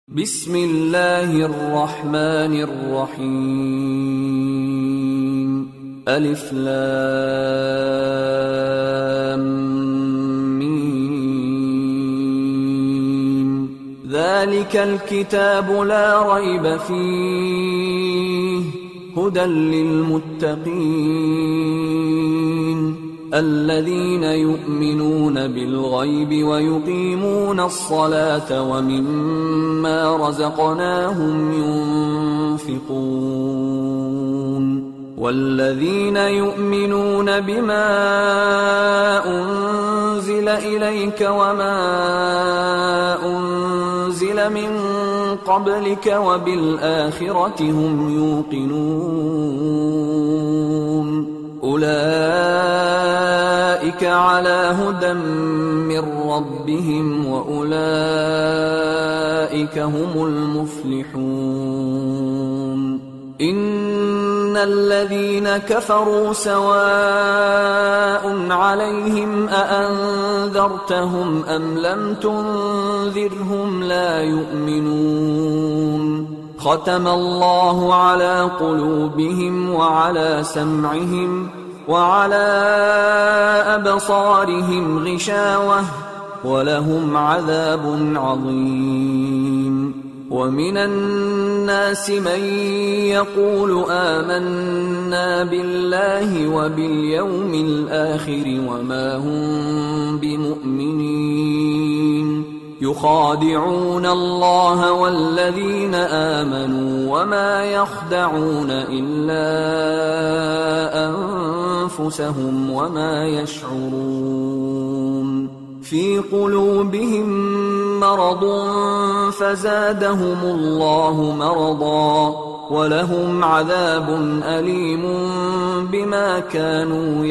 بسم الله الرحمن الرحيم. ألف لام ميم. ذلك الكتاب لا ريب فيه هدى للمتقين الذين يؤمنون بالغيب ويقيمون الصلاة ومما رزقناهم ينفقون والذين يؤمنون بما أنزل إليك وما أنزل من قبلك وبالآخرة هم يوقنون أولئك على هدى من ربهم وأولئك هم المفلحون. إن الذين كفروا سواء عليهم أأنذرتهم أم لم تنذرهم لا يؤمنون. ختم الله على قلوبهم وعلى سمعهم وعلى أبصارهم غشاوة ولهم عذاب عظيم. ومن الناس من يقول آمنا بالله وباليوم الآخر وما هم بمؤمنين يخادعون الله والذين آمنوا وما يخدعون إلا أنفسهم وما يشعرون. في قلوبهم مرض فزادهم الله مرضا ولهم عذاب أليم بما كانوا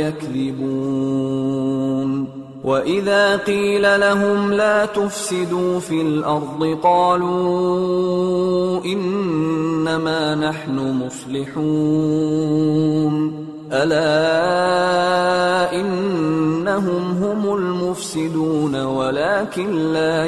يكذبون. وإذا قيل لهم لا تفسدوا في الأرض قالوا إنما نحن مصلحون ألا إنهم هم المفسدون ولكن لا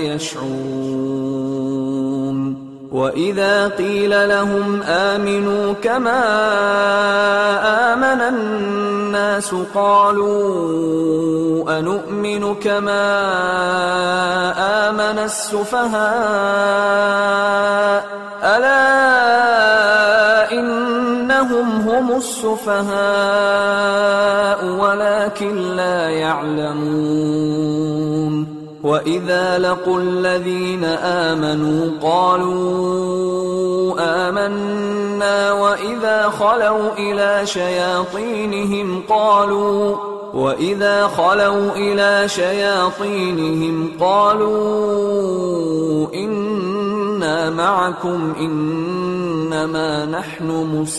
يشعرون. وإذا قيل لهم آمنوا كما آمن الناس قالوا أنؤمن كما آمن السفهاء ألا إنهم هم السفهاء ولكن لا يعلمون. وإذا لقوا الذين آمنوا قالوا آمنا وإذا خلوا إلى شياطينهم قالوا إنا معكم إنما نحن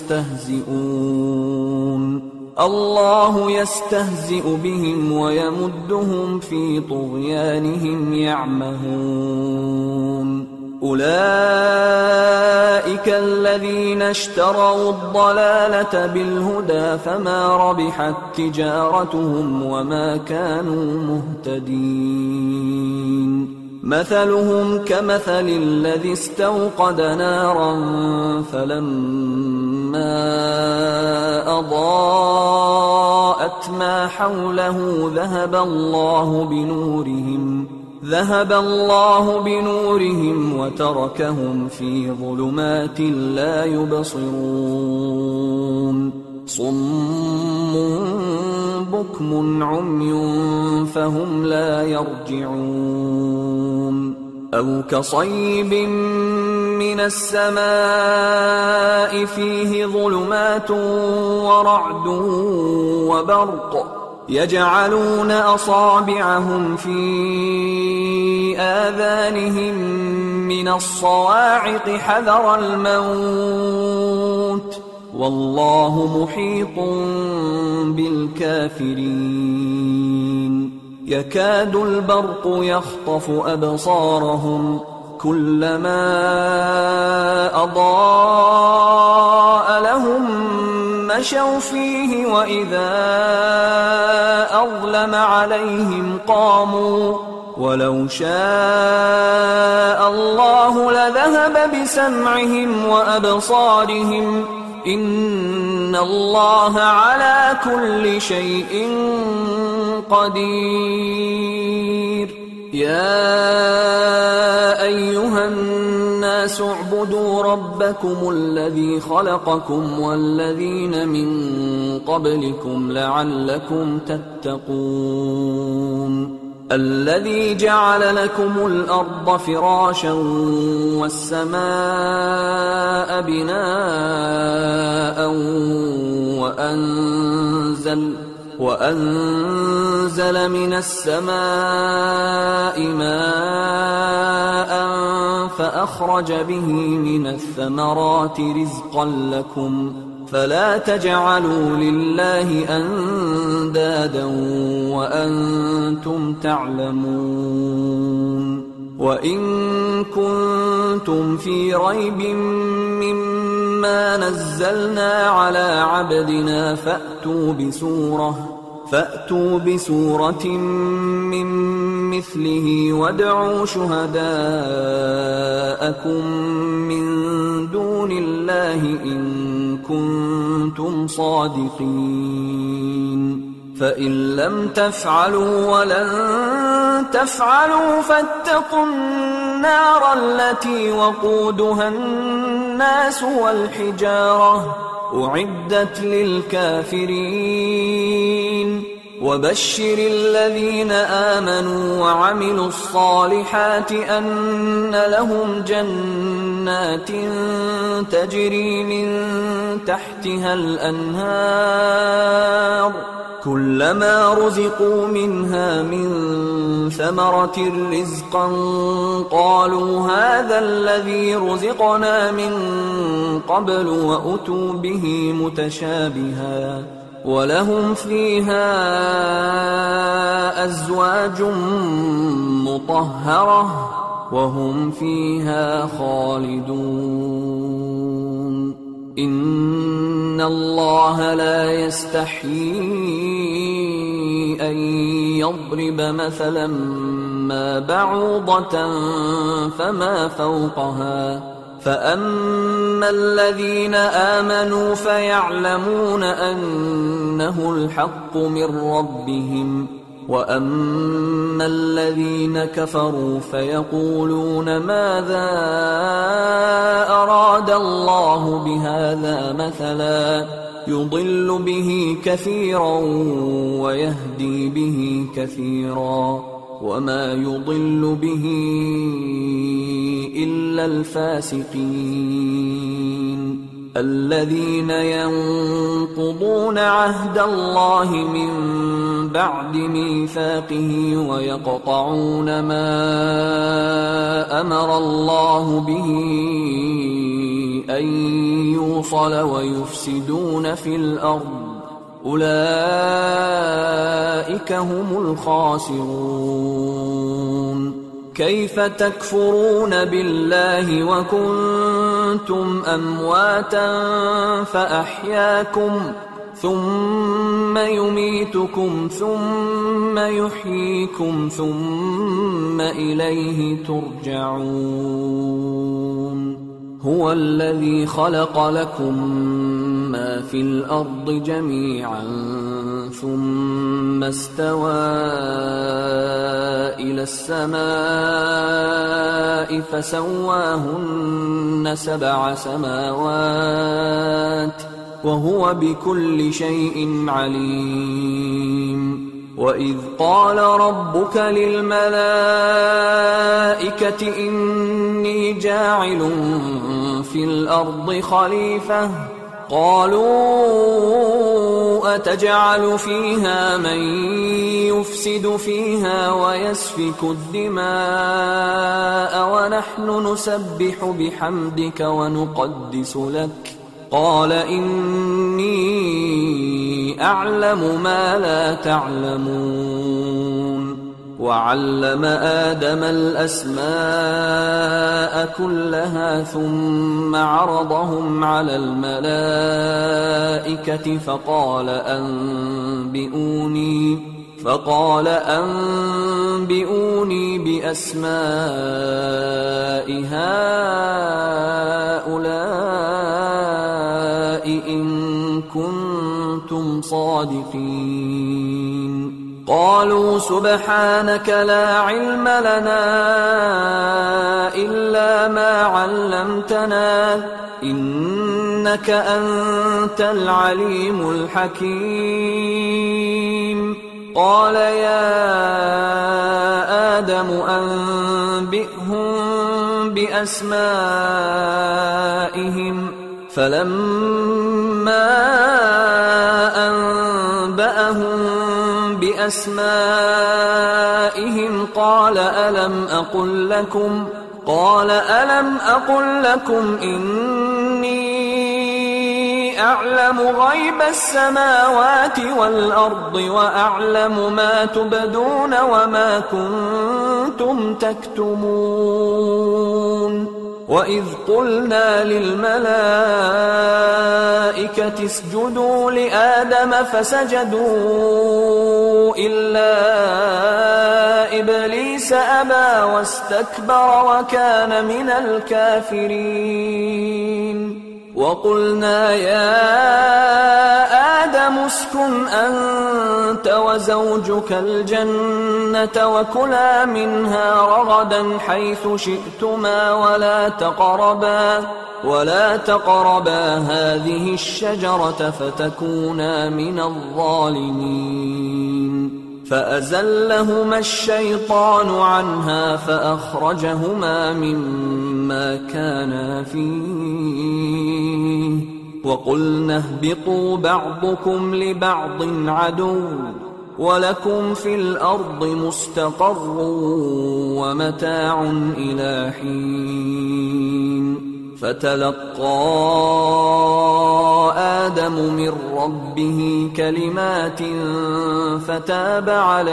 مستهزئون. الله يستهزئ بهم ويمدهم في طغيانهم يعمهون. أولئك الذين اشتروا الضلالة بالهدى فما ربحت تجارتهم وما كانوا مهتدين. مثلهم كمثل الذي استوقد نارا فلما أضاءت ما حوله ذهب الله بنورهم وتركهم في ظلمات لا يبصرون. صم بكم عمي فهم لا يرجعون. أو كصيب من السماء فيه ظلمات ورعد وبرق يجعلون أصابعهم في آذانهم من الصواعق حذر الموت والله محيط بالكافرين. يكاد البرق يخطف أبصارهم كلما أضاء لهم مشوا فيه وإذا أظلم عليهم قاموا ولو شاء الله لذهب بسمعهم وأبصارهم إن الله على كل شيء قدير. يا أيها الناس اعبدوا ربكم الذي خلقكم والذين من قبلكم لعلكم تتقون. الذي جعل لكم الأرض فراشا والسماء بناء وأنزل من السماء ماء فأخرج به من الثمرات رزقا لكم فلا تجعلوا لله أندادا وأنتم تعلمون. وإن كنتم في ريب مما نزلنا على عبدنا فأتوا بسورة من مثله وادعوا شهداءكم من دون الله إن كنتم صادقين. فإن لم تفعلوا ولن تفعلوا فاتقوا النار التي وقودها الناس والحجارة أعدت للكافرين. وبشر الذين آمنوا وعملوا الصالحات أن لهم جنات تجري من تحتها الأنهار كلما رزقوا منها من ثمرة رزقا قالوا هذا الذي رزقنا من قبل وأتوا به متشابها ولهم فيها أزواج مطهرة وهم فيها خالدون. إن الله لا يستحيي أن يضرب مثلا ما بعوضة فما فوقها فأما الذين آمنوا فيعلمون أنه الحق من ربهم وأما الذين كفروا فيقولون ماذا أراد الله بهذا مثلا يضل به كثيرا ويهدي به كثيرا وما يضل به إلا الفاسقين الذين ينقضون عهد الله من بعد ميثاقه ويقطعون ما أمر الله به أن يوصل ويفسدون في الأرض أولئك هم الخاسرون. كيف تكفرون بالله وكنتم أمواتا فأحياكم ثم يميتكم ثم يحييكم ثم إليه ترجعون. هو الذي خلق لكم ما في الأرض جميعا ثم استوى إلى السماء فسواهن 7 سماوات وهو بكل شيء عليم. وإذ قال ربك للملائكة إني جاعل في الأرض خليفة قالوا أتجعل فيها من يفسد فيها ويسفك الدماء ونحن نسبح بحمدك ونقدس لك قال إني أعلم ما لا تعلمون. وعلم آدم الأسماء كلها ثم عرضهم على الملائكة فقال أنبئوني بأسماء هؤلاء إن كنتم صادقين. قالوا سبحانك لا علم لنا إلا ما علمتنا إنك أنت العليم الحكيم. قال يا آدم أنبئهم بأسمائهم فلما أنبأهم بأسمائهم قال ألم أقل لكم إني أعلم غيب السماوات والأرض وأعلم ما تبدون وما كنتم تكتمون. وإذ قلنا للملائكة اسجدوا لآدم فسجدوا إلا إبليس أبى واستكبر وكان من الكافرين. وقلنا يا آدم اسكن أنت وزوجك الجنة وكلا منها رغدا حيث شئتما ولا تقربا هذه الشجرة فتكونا من الظالمين. فأزلهما الشيطان عنها فأخرجهما مما كانا فيه وقلنا اهبطوا بعضكم لبعض عدو ولكم في الأرض مستقر ومتاع إلى حين. فتلقى آدم من ربه كلمات فتاب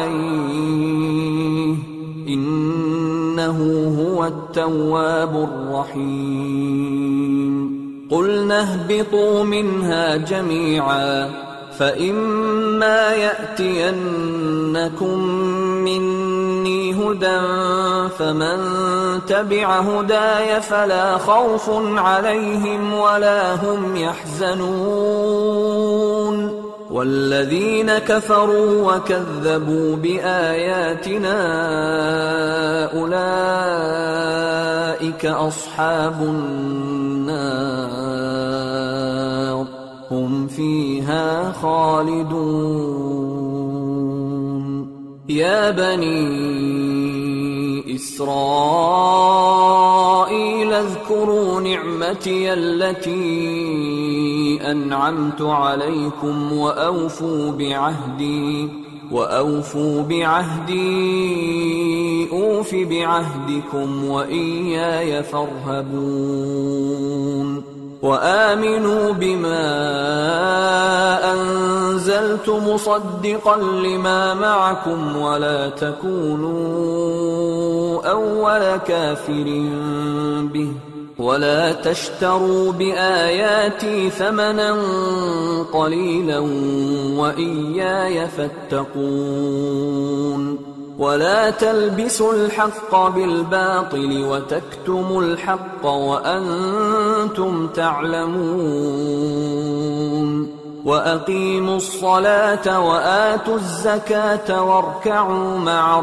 عليه إنه هو التواب الرحيم. قلنا اهبطوا منها جميعا فإما يأتينكم مني هدى فمن تبع هداي فلا خوف عليهم ولا هم يحزنون. والذين كفروا وكذبوا بآياتنا أولئك أصحاب النار هم فيها خالدون. يا بني إسرائيل اذكروا نعمتي التي أنعمت عليكم وأوفوا بعهدي أوف بعهدكم وإياي فارهبون. وآمنوا بما أنزلت مصدقا لما معكم ولا تكونوا أول كافر به ولا تشتروا بآياتي ثمنا قليلا وإياي فاتقون. ولا تلبسوا الحق بالباطل وتكتموا الحق وأنتم تعلمون. وأقيموا الصلاة وآتوا الزكاة واركعوا مع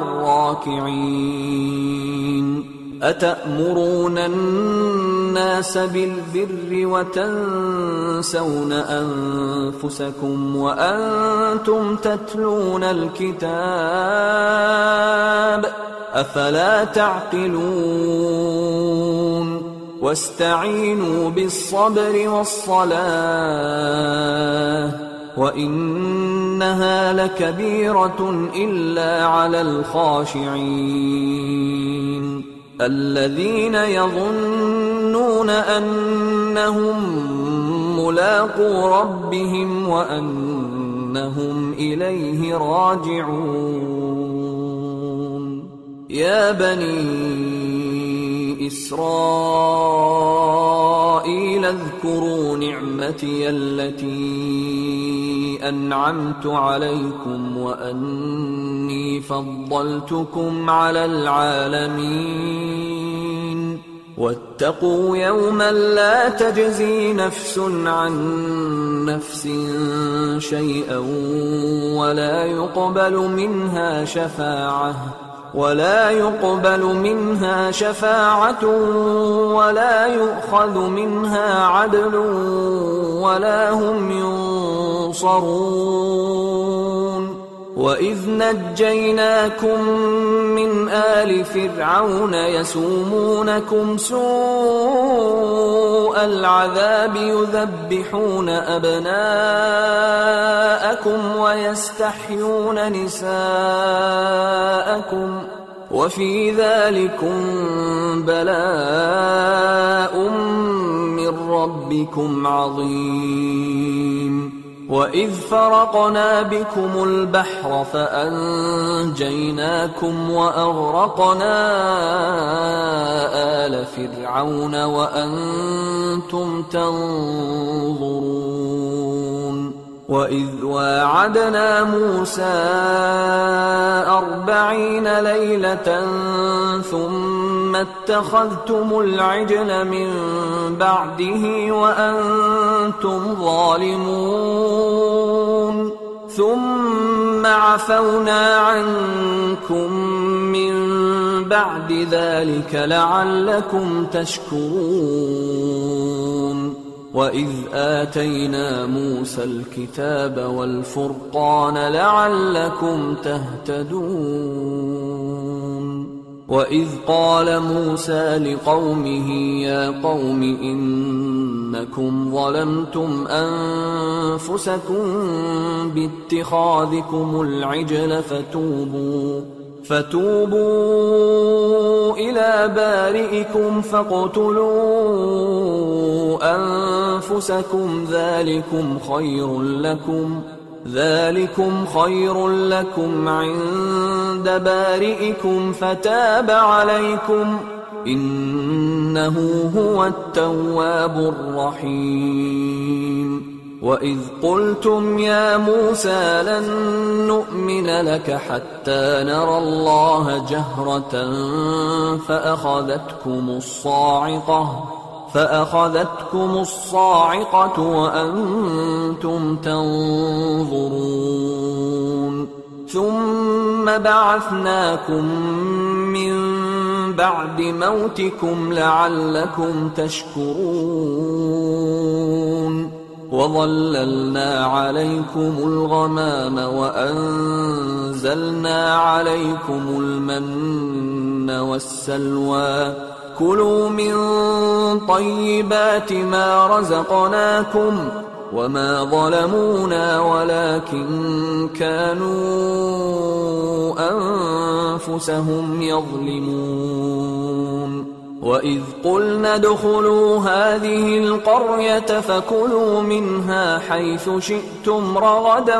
الراكعين. أتأمرون الناس بالبر وتنسون أنفسكم وأنتم تتلون الكتاب أفلا تعقلون. واستعينوا بالصبر والصلاة وإنها لكبيرة إلا على الخاشعين الذين يظنون أنهم ملاقو ربهم وأنهم إليه راجعون. يا بني إسرائيل اذكروا نعمتي التي أنعمت عليكم وأني إني فضلتكم على العالمين واتقوا يوما لا تجزي نفس عن نفس شيئا ولا يقبل منها شفاعة ولا يؤخذ منها عدل ولا هم ينصرون وإذ نجيناكم من آل فرعون يسومونكم سوء العذاب يذبحون أبناءكم ويستحيون نساءكم وفي ذلكم بلاء من ربكم عظيم وإذ فرقنا بكم البحر فأنجيناكم وأغرقنا آل فرعون وأنتم تنظرون وإذ واعدنا موسى 40 ليلة ثم اتخذتم العجل من بعده وأنتم ظالمون ثم عفونا عنكم من بعد ذلك لعلكم تشكرون وإذ آتينا موسى الكتاب والفرقان لعلكم تهتدون وإذ قال موسى لقومه يا قوم إنكم ظلمتم أنفسكم باتخاذكم العجل فتوبوا إلى بارئكم فاقتلوا أنفسكم ذلكم خير لكم عند بارئكم فتاب عليكم إنه هو التواب الرحيم وإذ قلتم يا موسى لن نؤمن لك حتى نرى الله جهرة فأخذتكم الصاعقة وأنتم تنظرون ثم بعثناكم من بعد موتكم لعلكم تشكرون وظللنا عليكم الغمام وأنزلنا عليكم المن والسلوى كلوا من طيبات ما رزقناكم وما ظلمونا ولكن كانوا أنفسهم يظلمون وإذ قلنا ادخلوا هذه القرية فكلوا منها حيث شئتم رغدا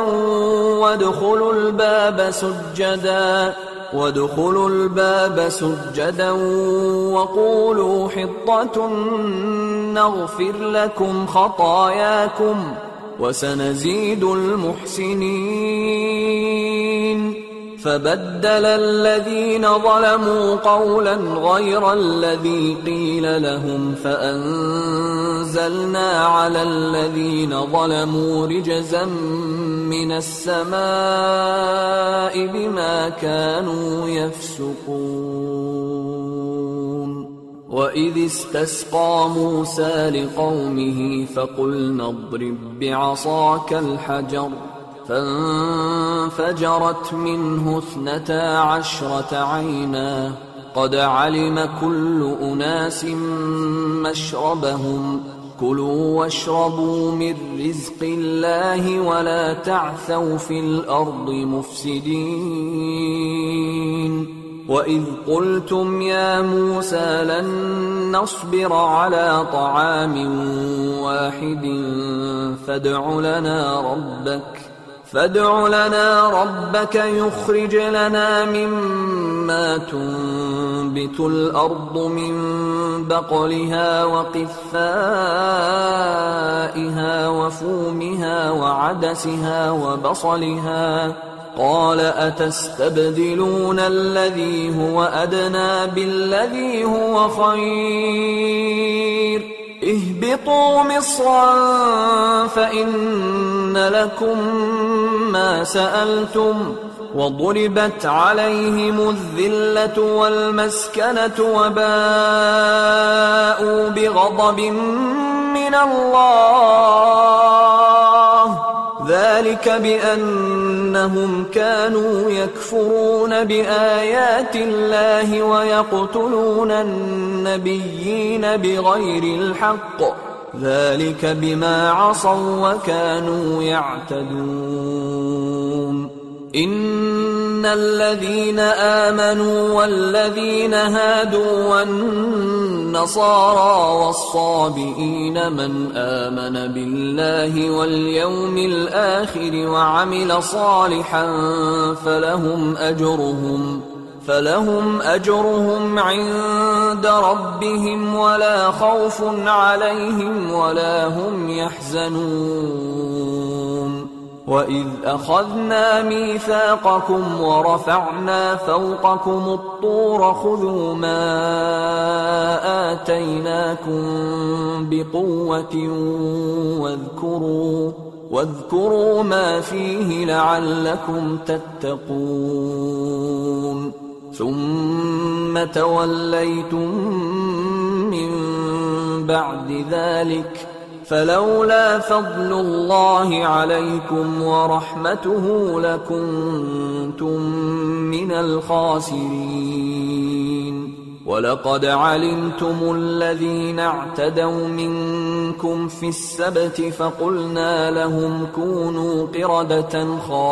وادخلوا الباب سجدا وقولوا حطة نغفر لكم خطاياكم وسنزيد المحسنين فبدل الذين ظلموا قولا غير الذي قيل لهم فأنزلنا على الذين ظلموا رجزا من السماء بما كانوا يفسقون وإذ استسقى موسى لقومه فقلنا اضرب بعصاك الحجر فانفجرت منه 12 عينا قد علم كل أناس مشربهم كلوا واشربوا من رزق الله ولا تعثوا في الأرض مفسدين وإذ قلتم يا موسى لن نصبر على طعام واحد فادع لنا ربك يخرج لنا مما تنبت الأرض من بقلها وقثائها وفومها وعدسها وبصلها قال أتستبدلون الذي هو أدنى بالذي هو خير اهبطوا مصرا فإن لكم ما سألتم وضربت عليهم الذلة والمسكنة وباءوا بغضب من الله ذلك بأنهم كانوا يكفرون بآيات الله ويقتلون النبيين بغير الحق ذلك بما عصوا وكانوا يعتدون إن الذين آمنوا والذين هادوا والنصارى والصابئين من آمن بالله واليوم الآخر وعمل صالحا فلهم أجرهم عند ربهم ولا خوف عليهم ولا هم يحزنون وإذ أخذنا ميثاقكم ورفعنا فوقكم الطور خذوا ما آتيناكم بقوة واذكروا ما فيه لعلكم تتقون ثم توليتم من بعد ذلك فلولا فضل الله عليكم ورحمته لكنتم من الخاسرين ولقد علمتم الذين اعتدوا منكم في السبت فقلنا لهم كونوا قردة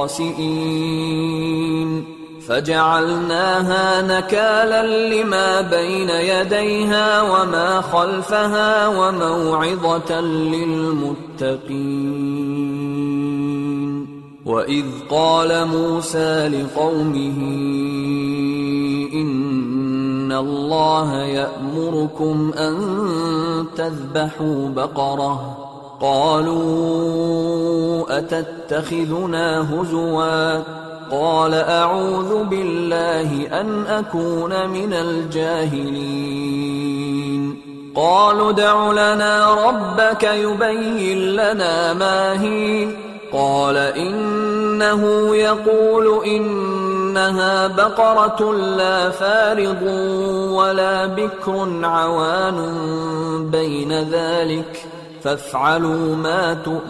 خاسئين فجعلناها نكالا لما بين يديها وما خلفها وموعظة للمتقين وإذ قال موسى لقومه إن الله يأمركم أن تذبحوا بقرة قالوا أتتخذنا هزوا قال أعوذ بالله أن أكون من الجاهلين قالوا ادع لنا ربك يبين لنا ما هي قال إنه يقول إنها بقرة لا فارض ولا بكر عوان بين ذلك فافعلوا ما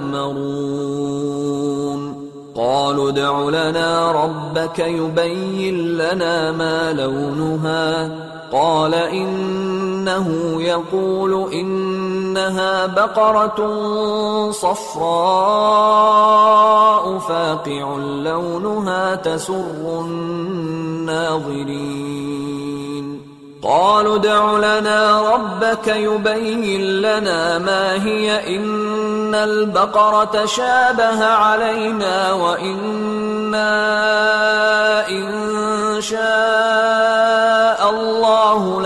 تؤمرون قالوا ادع لنا ربك يبين لنا ما لونها قال إنه يقول إنها بقرة صفراء فاقع لونها تسر الناظرين قالوا ادع لنا ربك يبين لنا ما هي إن البقرة شابه علينا وإنا إن شاء الله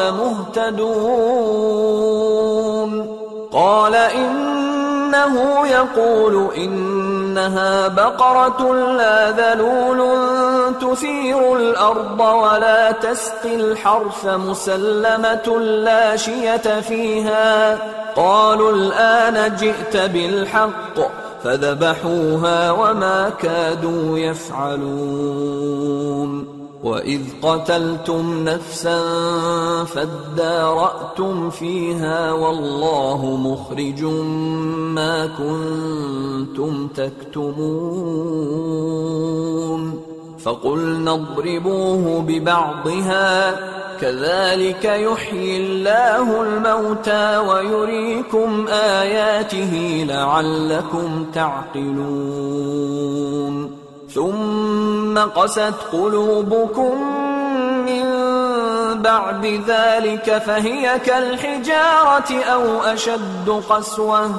لمهتدون قال إنه يقول إنها بقرة لا ذلول تثير الأرض ولا تسقي الحرث مسلمة لا شية فيها قالوا الآن جئت بالحق فذبحوها وما كادوا يفعلون وإذ قتلتم نفسا فادارأتم فيها والله مخرج ما كنتم تكتمون فقلنا اضربوه ببعضها كذلك يحيي الله الموتى ويريكم آياته لعلكم تعقلون ثم قست قلوبكم من بعد ذلك فهي كالحجارة أو أشد قسوة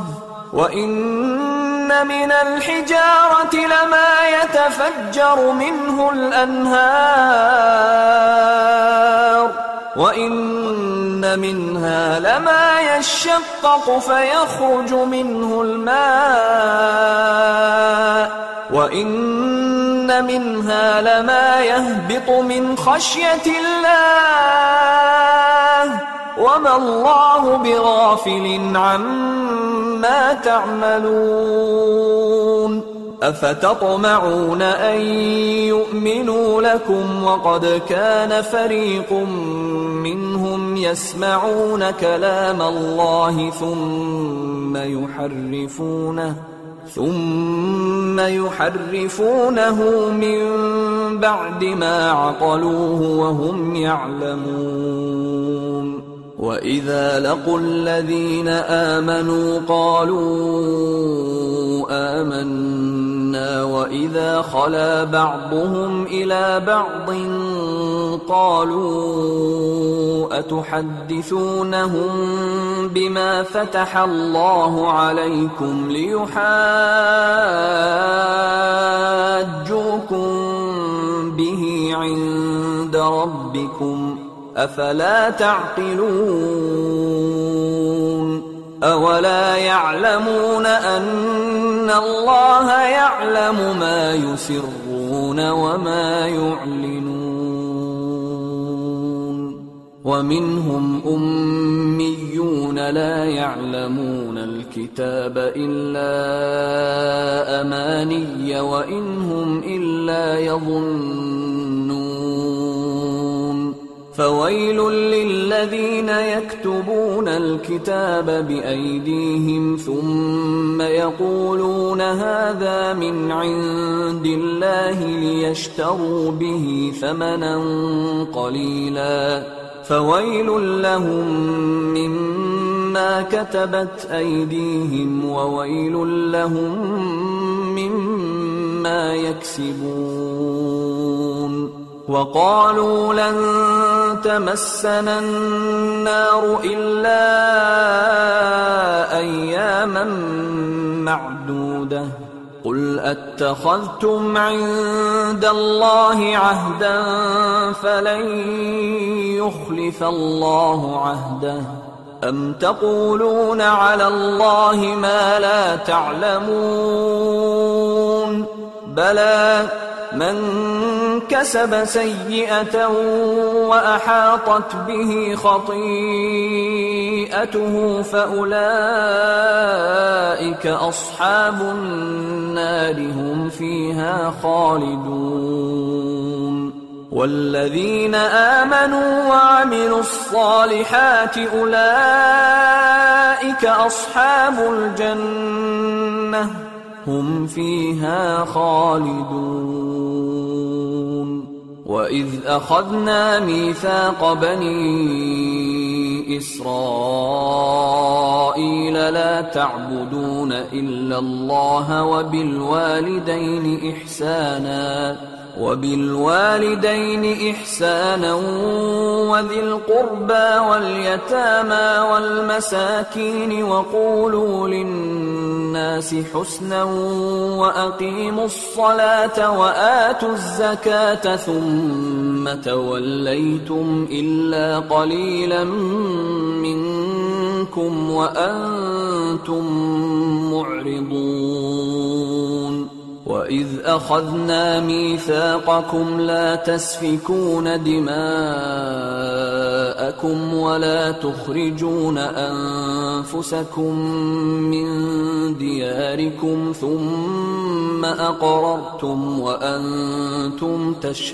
وإن من الحجارة لما يتفجر منه الأنهار وإن منها لما يشقق فيخرج منه الماء وإن منها لما يهبط من خشية الله وما الله بغافل عما تعملون أفتطمعون أن يؤمنوا لكم وقد كان فريق منهم يسمعون كلام الله ثم يحرفونه من بعد ما عقلوه وهم يعلمون وإذا لقوا الذين آمنوا قالوا آمنا وإذا خلا بعضهم إلى بعض قالوا أتحدثونهم بما فتح الله عليكم ليحاجوكم به عند ربكم أفلا تعقلون أولا يعلمون أن الله يعلم ما يسرون وما يعلنون ومنهم أميون لا يعلمون الكتاب إلا أماني وإن هم إلا يظنون فويل للذين يكتبون الكتاب بأيديهم ثم يقولون هذا من عند الله ليشتروا به ثمنا قليلا فويل لهم مما كتبت أيديهم وويل لهم مما يكسبون وقالوا لن تمسنا النار إلا أياما معدودة قل أتخذتم عند الله عهدا فلن يخلف الله عهده أم تقولون على الله ما لا تعلمون بلى من كسب سيئة وأحاطت به خطيئته فأولئك أصحاب النار هم فيها خالدون والذين آمنوا وعملوا الصالحات أولئك أصحاب الجنة هم فيها خالدون وإذ أخذنا ميثاق بني إسرائيل لا تعبدون إلا الله وبالوالدين إحسانا وذي القربى واليتامى والمساكين وقولوا للناس حسنا وأقيموا الصلاة وآتوا الزكاة ثم توليتم إلا قليلا منكم وأنتم معرضون وإذ أخذنا ميثاقكم لا تسفكون دماءكم ولا تخرجون أنفسكم من دياركم ثم أقررتم وأنتم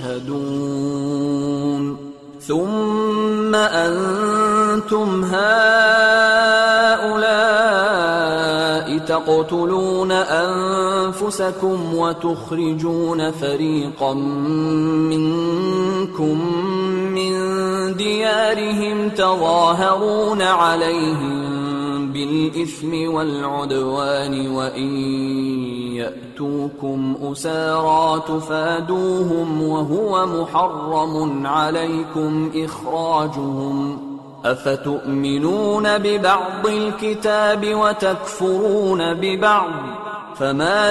تشهدون ثم أنتم هؤلاء تقتلون أنفسكم وتخرجون فريقا منكم من ديارهم تظاهرون عليهم بالإثم والعدوان وإن يأتوكم أسارى تفادوهم وهو محرم عليكم إخراجهم أفتؤمنون ببعض الكتاب وتكفرون ببعض فما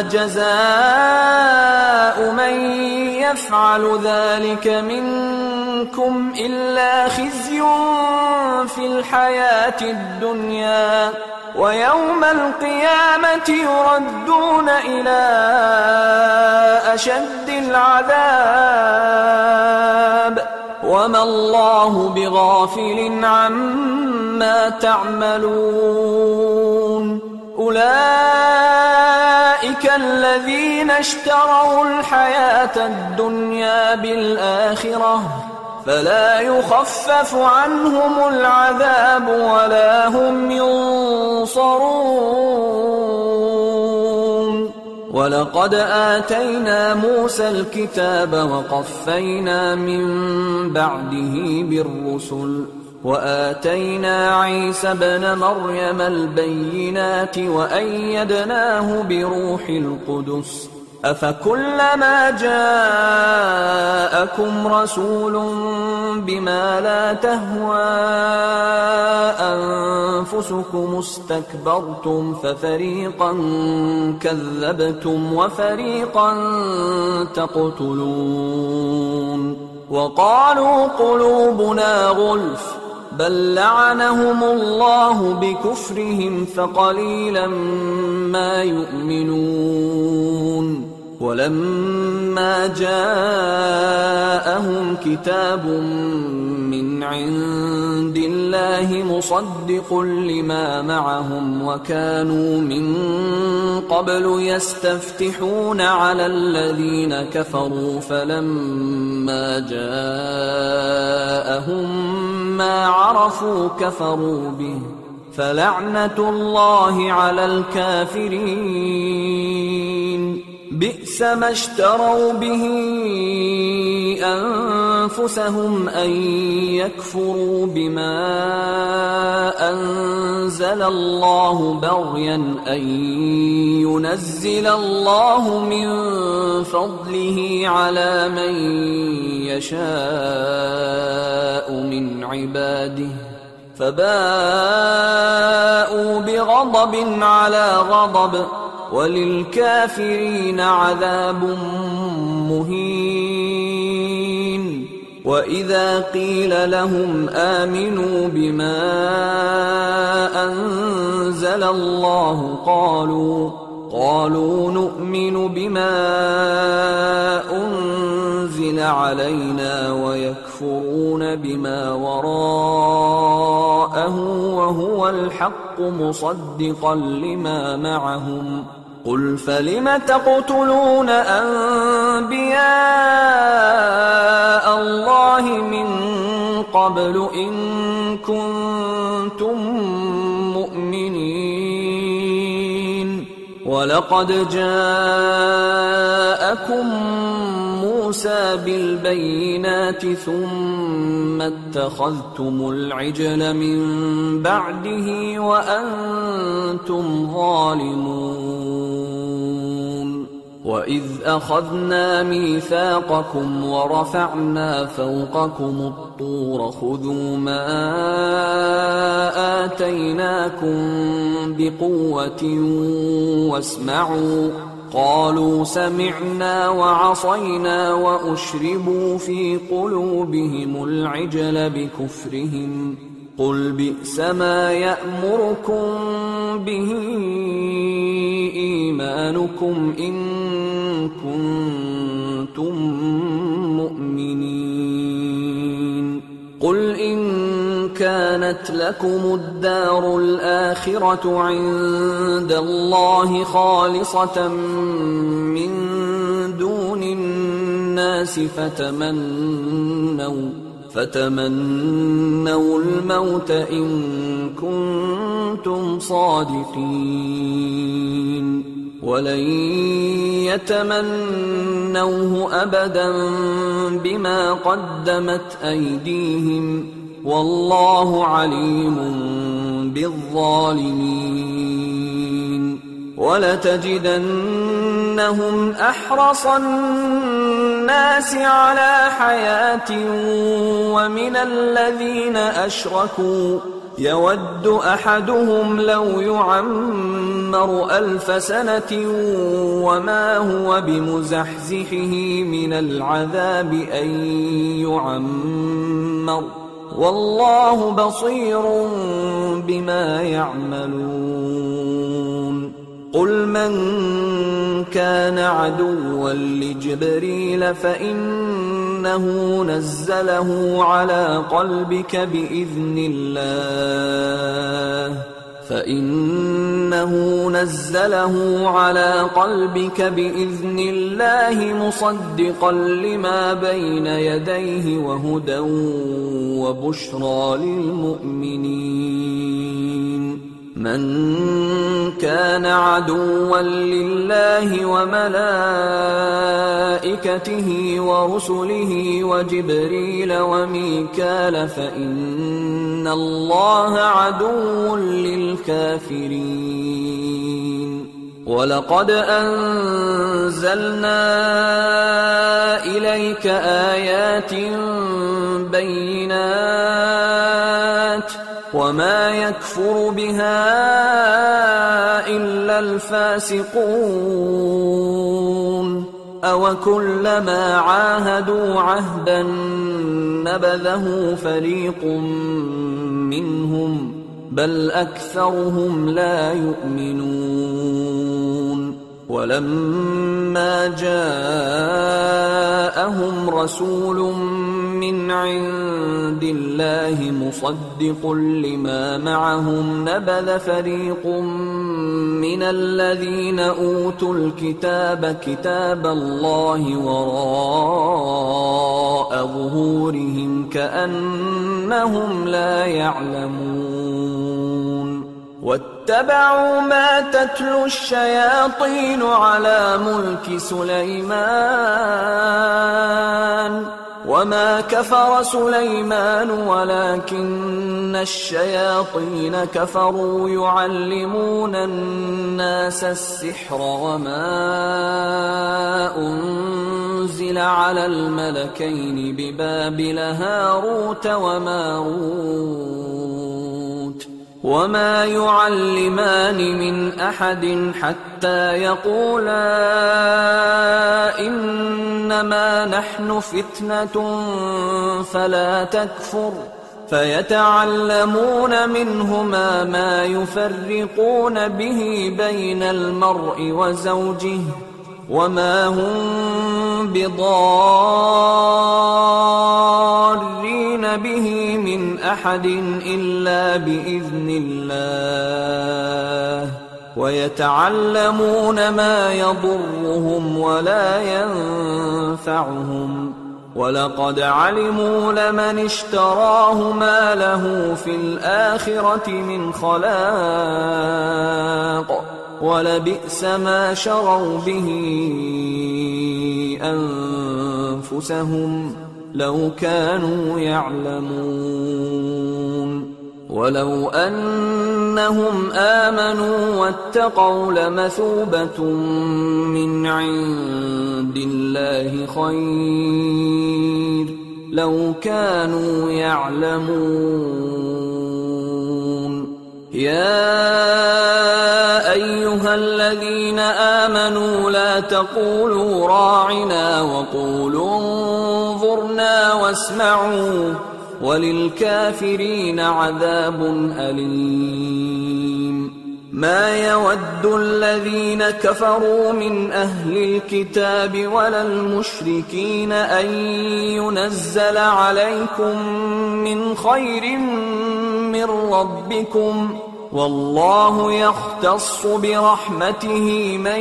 جزاء من يفعل ذلك منكم إلا خزي في الحياة الدنيا ويوم القيامة يردون إلى أشد العذاب وما الله بغافل عما تعملون أولئك الذين اشتروا الحياة الدنيا بالآخرة فلا يخفف عنهم العذاب ولا هم ينصرون ولقد آتينا موسى الكتاب وقفينا من بعده بالرسل وآتينا عيسى ابن مريم البينات وأيدناه بروح القدس أفكلما جاءكم رسول بما لا تهوى أنفسكم استكبرتم ففريقا كذبتم وفريقا تقتلون وقالوا قلوبنا غلف بل لعنهم الله بكفرهم فقليلا ما يؤمنون ولما جاءهم كتاب من عند الله مصدق لما معهم وكانوا من قبل يستفتحون على الذين كفروا فلما جاءهم ما عرفوا كفروا به فلعنة الله على الكافرين بئس ما اشتروا به أنفسهم أن يكفروا بما أنزل الله بغيا أن ينزل الله من فضله على من يشاء من عباده فباءوا بغضب على غضب وللكافرين عذاب مهين وإذا قيل لهم آمنوا بما أنزل الله قالوا نؤمن بما أنزل علينا ويكفرون بما وراءه وهو الحق مصدقا لما معهم قل فلم تقتلون أنبياء الله من قبل إن كنتم مؤمنين ولقد جاءكم موسى بالبينات ثم اتخذتم العجل من بعده وأنتم ظالمون وإذ أخذنا ميثاقكم ورفعنا فوقكم الطور خذوا ما آتيناكم بقوة واسمعوا قالوا سمعنا وعصينا وأشربوا في قلوبهم العجل بكفرهم قل بئس ما يأمركم به إيمانكم إن كنتم مؤمنين قل إن كانت لكم الدار الآخرة عند الله خالصة من دون الناس فتمنوا الموت إن كنتم صادقين ولن يتمنوه أبدا بما قدمت أيديهم والله عليم بالظالمين ولتجدنهم أحرص الناس على حياة ومن الذين أشركوا يود أحدهم لو يعمر 1000 سنة وما هو بمزحزحه من العذاب أن يعمر والله بصير بما يعملون قل من كان عدوا لجبريل فإنه نزله على قلبك بإذن الله مصدقا لما بين يديه وهدى وبشرى للمؤمنين من كان عدوا لله وملائكته ورسله وجبريل وميكال فإن الله عدو للكافرين ولقد أنزلنا إليك آيات بينات وما يكفر بها إلا الفاسقون أوكلما عاهدوا عهدا نبذه فريق منهم بل أكثرهم لا يؤمنون ولما جاءهم رسول من عند الله مصدق لما معهم نبذ فريق من الذين أوتوا الكتاب كتاب الله وراء ظهورهم كأنهم لا يعلمون واتبعوا ما تتلو الشياطين على ملك سليمان وما كفر سليمان ولكن الشياطين كفروا يعلمون الناس السحر وما أنزل على الملكين ببابل هاروت وماروت وما يعلمان من أحد حتى يقولا إنما نحن فتنة فلا تكفر فيتعلمون منهما ما يفرقون به بين المرء وزوجه وما هم بضارين به من أحد إلا بإذن الله ويتعلمون ما يضرهم ولا ينفعهم ولقد علموا لمن اشتراه ما له في الآخرة من خلاق ولبئس ما شروا به أنفسهم لو كانوا يعلمون ولو أنهم آمنوا واتقوا لمثوبة من عند الله خير لو كانوا يعلمون يا أيها الذين آمنوا لا تقولوا راعنا وقولوا انظرنا واسمعوا وللكافرين عذاب أليم ما يود الذين كفروا من أهل الكتاب ولا المشركين أن ينزل عليكم من خير من ربكم والله يختص برحمته من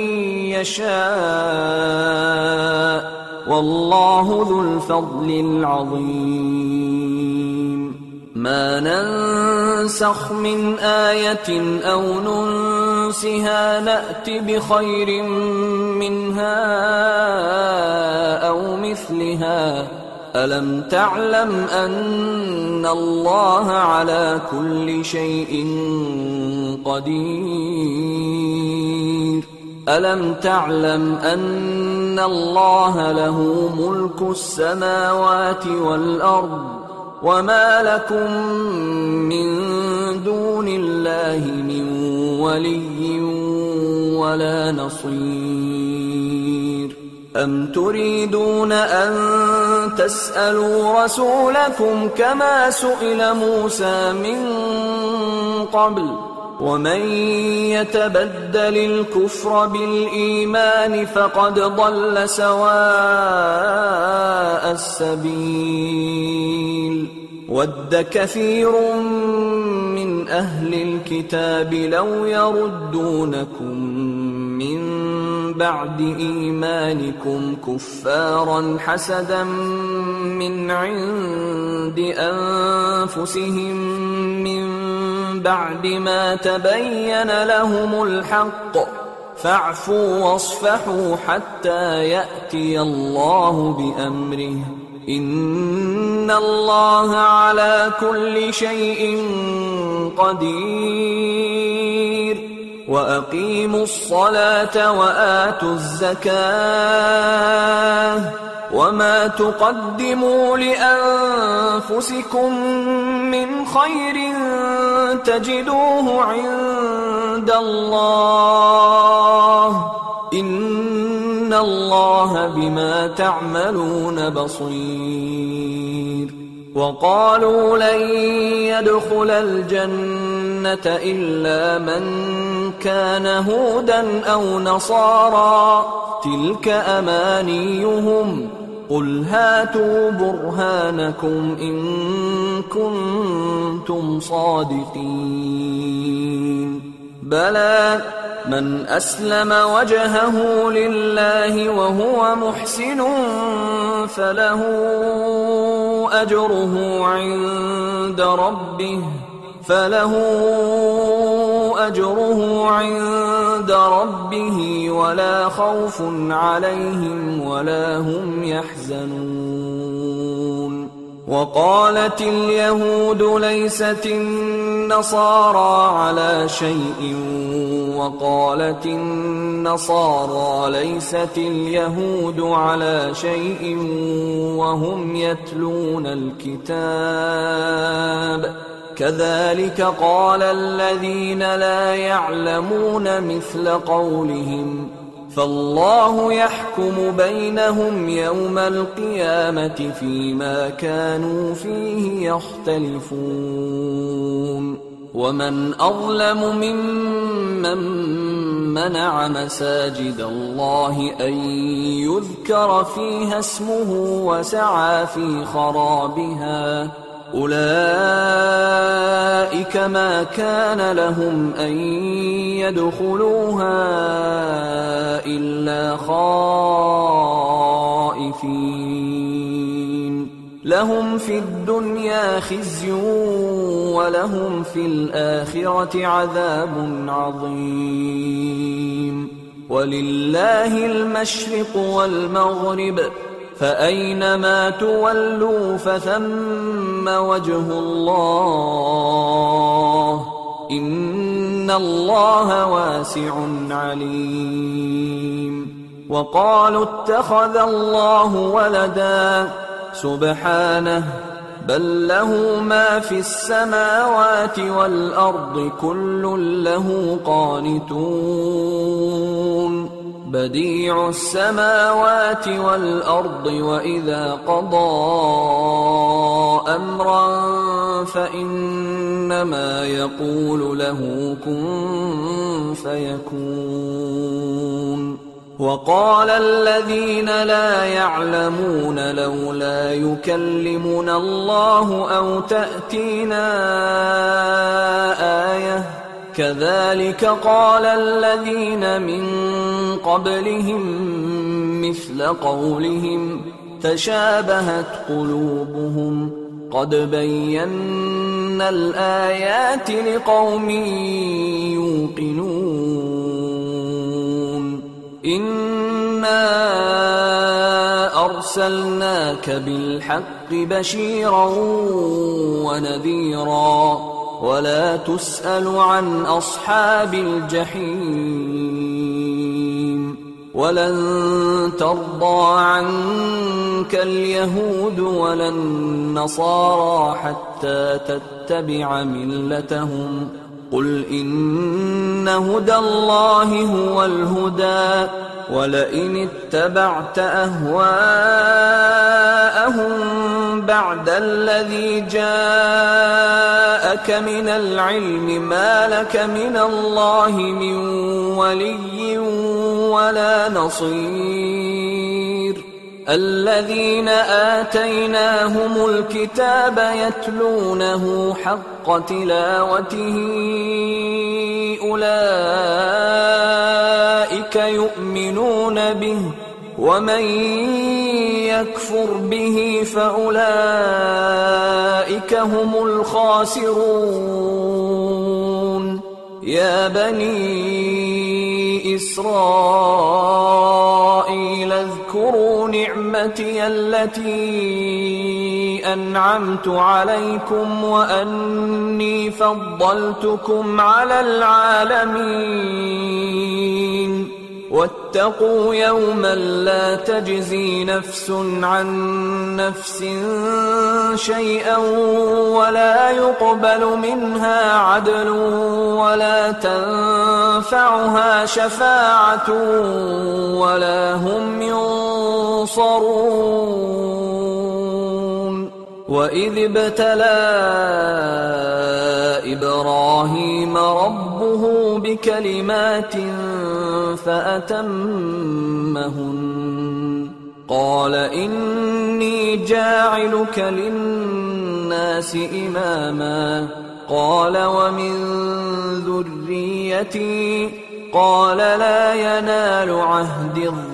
يشاء والله ذو الفضل العظيم ما ننسخ من آية أو ننسها نأت بخير منها أو مثلها ألم تعلم أن الله على كل شيء قدير ألم تعلم أن الله له ملك السماوات والأرض وما لكم من دون الله من ولي ولا نصير أم تريدون أن تسألوا رسولكم كما سئل موسى من قبل ومن يتبدل الكفر بالإيمان فقد ضل سواء السبيل ود كثير من أهل الكتاب لو يردونكم من بعد إيمانكم كفارا حسدا من عند أنفسهم من بعد ما تبين لهم الحق فاعفوا واصفحوا حتى يأتي الله بأمره إن الله على كل شيء قدير وأقيموا الصلاة وآتوا الزكاة وما تقدموا لأنفسكم من خير تجدوه عند الله إن الله بما تعملون بصير وقالوا لن يدخل الجنة إلا من كان هودا أو نصارى تلك أمانيهم قل هاتوا برهانكم إن كنتم صادقين بلى من أسلم وجهه لله وهو محسن فله أجره عند ربه ولا خوف عليهم ولا هم يحزنون وقالت اليهود ليست النصارى على شيء وقالت النصارى ليست اليهود على شيء وهم يتلون الكتاب كذلك قال الذين لا يعلمون مثل قولهم فالله يحكم بينهم يوم القيامة فيما كانوا فيه يختلفون ومن أظلم ممن منع مساجد الله أن يذكر فيها اسمه وسعى في خرابها أولئك ما كان لهم أن يدخلوها إلا خائفين لهم في الدنيا خزي ولهم في الآخرة عذاب عظيم ولله المشرق والمغرب فأينما تولوا فثم وجه الله إن الله واسع عليم وقالوا اتخذ الله ولدا سبحانه بل له ما في السماوات والأرض كل له قانتون بديع السماوات والأرض وإذا قضى أمرا فإنما يقول له كن فيكون وقال الذين لا يعلمون لولا يكلمنا الله أو تأتينا آية كذلك قال الذين من قبلهم مثل قولهم تشابهت قلوبهم قد بينا الآيات لقوم يوقنون إنا أرسلناك بالحق بشيرا ونذيرا ولا تسأل عن أصحاب الجحيم ولن ترضى عنك اليهود ولا النصارى حتى تتبع ملتهم قل إن هدى الله هو الهدى ولئن اتبعت أهواءهم بعد الذي جاءك من العلم ما لك من الله من ولي ولا نصير الذين آتيناهم الكتاب يتلونه حق تلاوته أولئك يؤمنون به ومن يكفر به فأولئك هم الخاسرون يا بني إسرائيل اذكروا نعمتي التي أنعمت عليكم وأني فضلتكم على العالمين واتقوا يوما لا تجزي نفس عن نفس شيئا ولا يقبل منها عدل ولا تنفعها شفاعة ولا هم ينصرون وإذ ابتلى إبراهيم ربه بكلمات فأتمهن قال إني جاعلك للناس إماما قال ومن ذريتي قال لا ينال عهد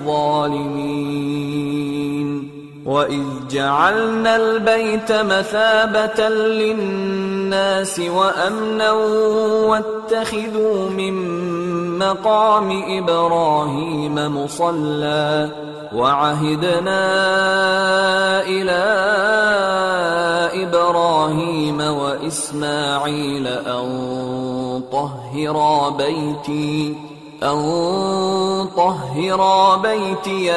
الظالمين وإذ جعلنا البيت مثابة للناس وأمنا واتخذوا من مقام إبراهيم مصلى وعهدنا إلى إبراهيم وإسماعيل أن طهرا بيتي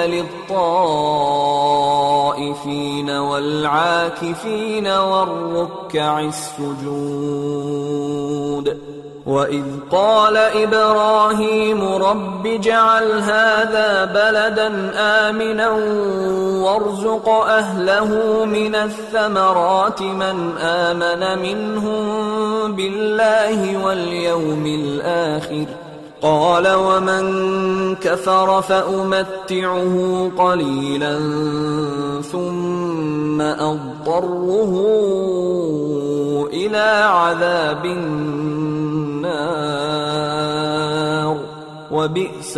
للطائفين والعاكفين والركع السجود وإذ قال إبراهيم رب اجعل هذا بلدا آمنا وارزق أهله من الثمرات من آمن منهم بالله واليوم الآخر قال ومن كفر فأمتعه قليلا ثم أضطره إلى عذاب النار وبئس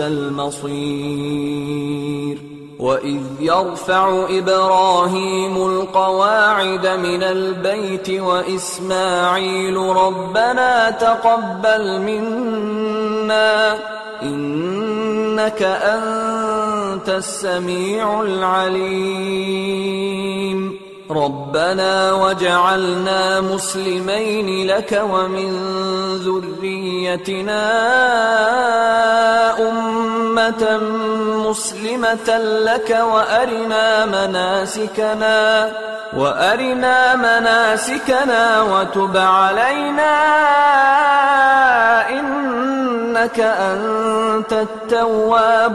المصير وإذ يرفع إبراهيم القواعد من البيت وإسماعيل ربنا تقبل منا إنك أنت السميع العليم ربنا وجعلنا مسلمين لك ومن ذريتنا أمة مسلمة لك وأرنا مناسكنا وتب علينا إنك أنت التواب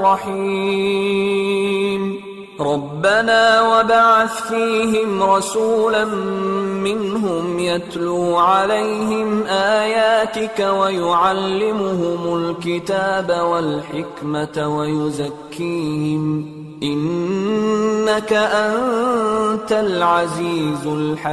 الرحيم ربنا وابعث فيهم رسولا منهم يتلو عليهم آياتك ويعلمهم الكتاب والحكمة ويزكيهم إنك أنت العزيز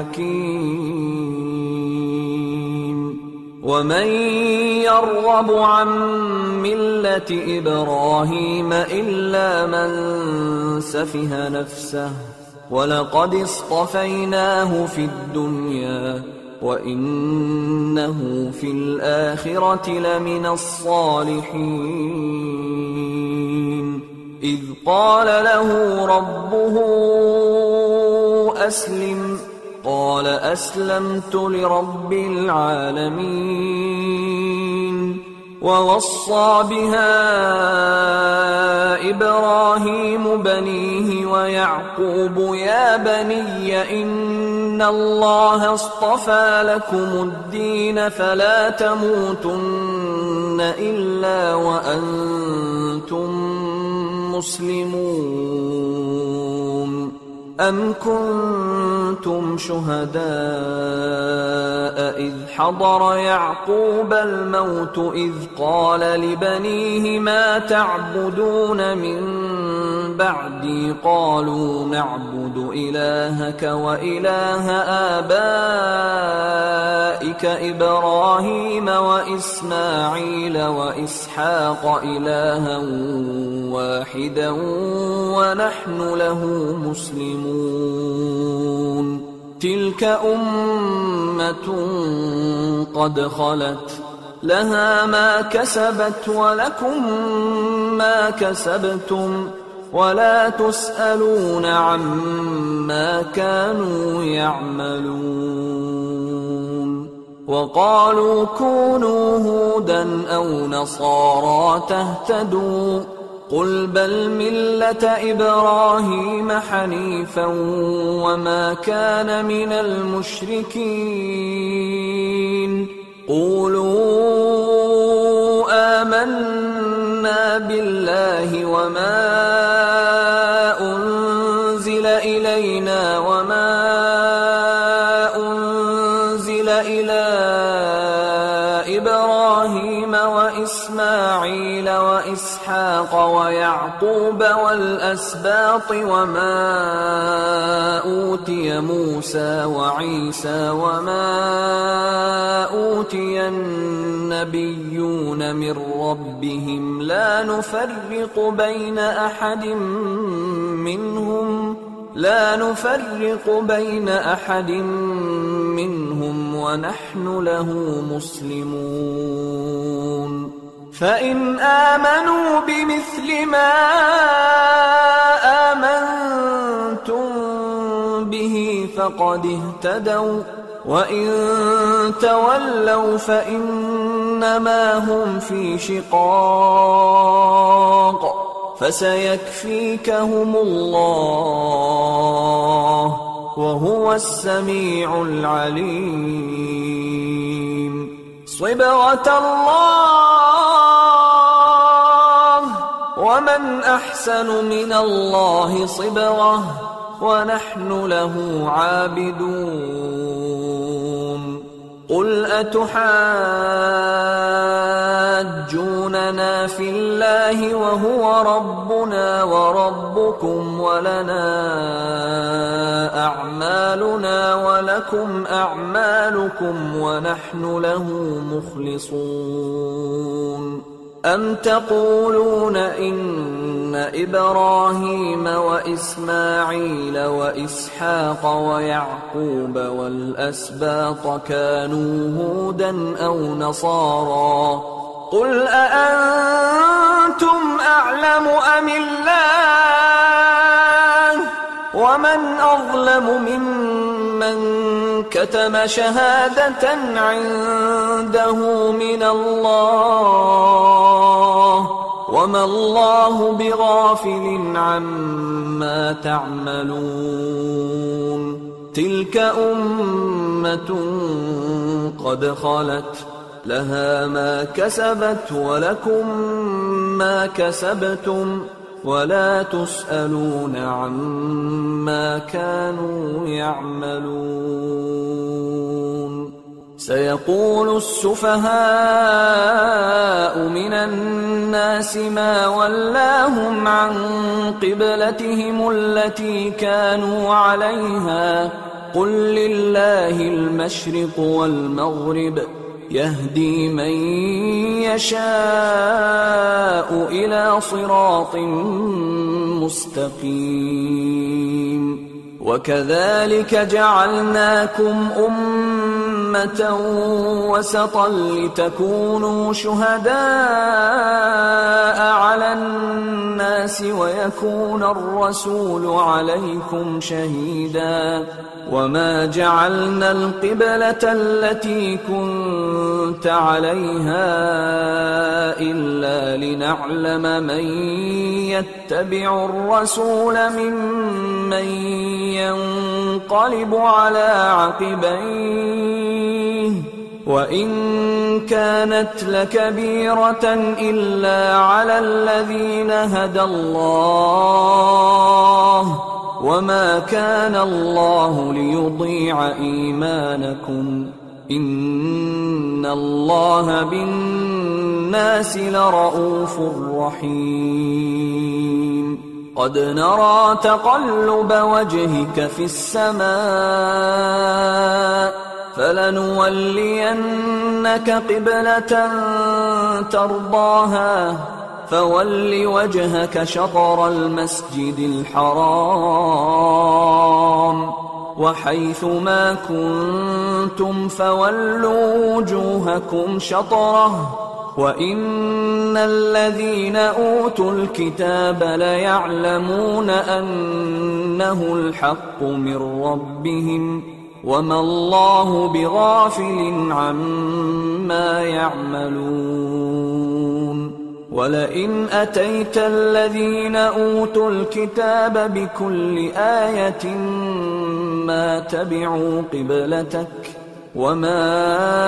الحكيم ومن يرغب عن ملة إبراهيم إلا من سفه نفسه ولقد اصطفيناه في الدنيا وإنه في الآخرة لمن الصالحين إذ قال له ربه أسلم قال أسلمت لرب العالمين ووصى بها إبراهيم بنيه ويعقوب يا بني إن الله اصطفى لكم الدين فلا تموتن إلا وأنتم مسلمون أم كنتم شهداء إذ حضر يعقوب الموت إذ قال لبنيه ما تعبدون من بعدي قالوا نعبد إلهك وإله آبائك إبراهيم وإسماعيل وإسحاق إلها واحدا ونحن له مسلمون تلك أمة قد خلت لها ما كسبت ولكم ما كسبتم ولا تسألون عما كانوا يعملون وقالوا كونوا هودا أو نصارى تهتدوا قل بل ملة إبراهيم حنيفا وما كان من المشركين قولوا آمنا بالله وما أنزل إلينا وما أنزل إلى إبراهيم وإسماعيل وإسحاق ويعقوب والأسباط وما أوتي موسى وعيسى وما أوتي النبيون من ربهم لا نفرق بين أحد منهم ونحن له مسلمون فإن آمنوا بمثل ما آمنتم به فقد اهتدوا وإن تولوا فإنما هم في شقاق فسيكفيكهم الله وهو السميع العليم صبغة الله ومن أحسن من الله صبغة ونحن له عابدون قل أتحاجوننا في الله وهو ربنا وربكم ولنا أعمالنا ولكم أعمالكم ونحن له مخلصون أم تقولون إن إبراهيم وإسماعيل وإسحاق ويعقوب والأسباط كانوا هودا أو نصارى قل أأنتم أعلم أم الله ومن أظلم ممن كتم شهادة عنده من الله وما الله بغافل عما تعملون تلك أمة قد خلت لها ما كسبت ولكم ما كسبتم ولا تسألون عما كانوا يعملون سيقول السفهاء من الناس ما ولاهم عن قبلتهم التي كانوا عليها قل لله المشرق والمغرب يهدي من يشاء إلى صراط مستقيم وكذلك جعلناكم أمة وسطا لتكونوا شهداء على الناس ويكون الرسول عليكم شهيدا وما جعلنا القبلة التي كنت عليها إلا لنعلم من يتبع الرسول ممن ينقلب على عقبيه وإن كانت لكبيرة إلا على الذين هدى الله وما كان الله ليضيع إيمانكم إن الله بالناس لرءوف رحيم قد نرى تقلب وجهك في السماء فلنولينك قبلة ترضاها فول وجهك شطر المسجد الحرام وحيث ما كنتم فولوا وجوهكم شطره وإن الذين أوتوا الكتاب ليعلمون أنه الحق من ربهم وما الله بغافل عما يعملون ولئن أتيت الذين أوتوا الكتاب بكل آية ما تبعوا قبلتك وما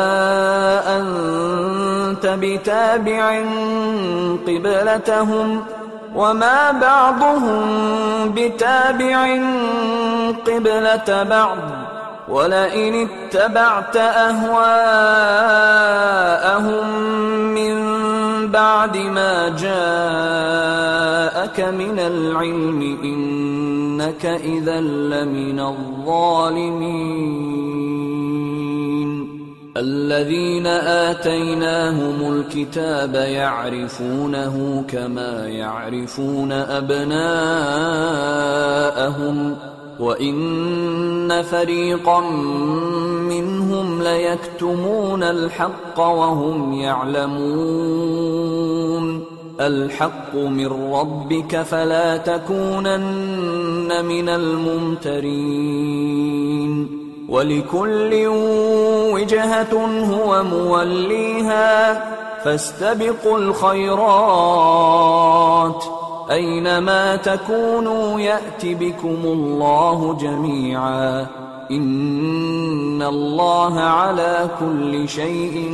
أنت بتابع قبلتهم وما بعضهم بتابع قبلة بعض ولئن اتبعت أهواءهم من بعد ما جاءك من العلم إنك إذا لمن الظالمين الذين آتيناهم الكتاب يعرفونه كما يعرفون أبناءهم وإن فريقا منهم ليكتمون الحق وهم يعلمون الحق من ربك فلا تكونن من الممترين ولكل وجهة هو موليها فاستبقوا الخيرات أينما تكونوا يأت بكم الله جميعا إن الله على كل شيء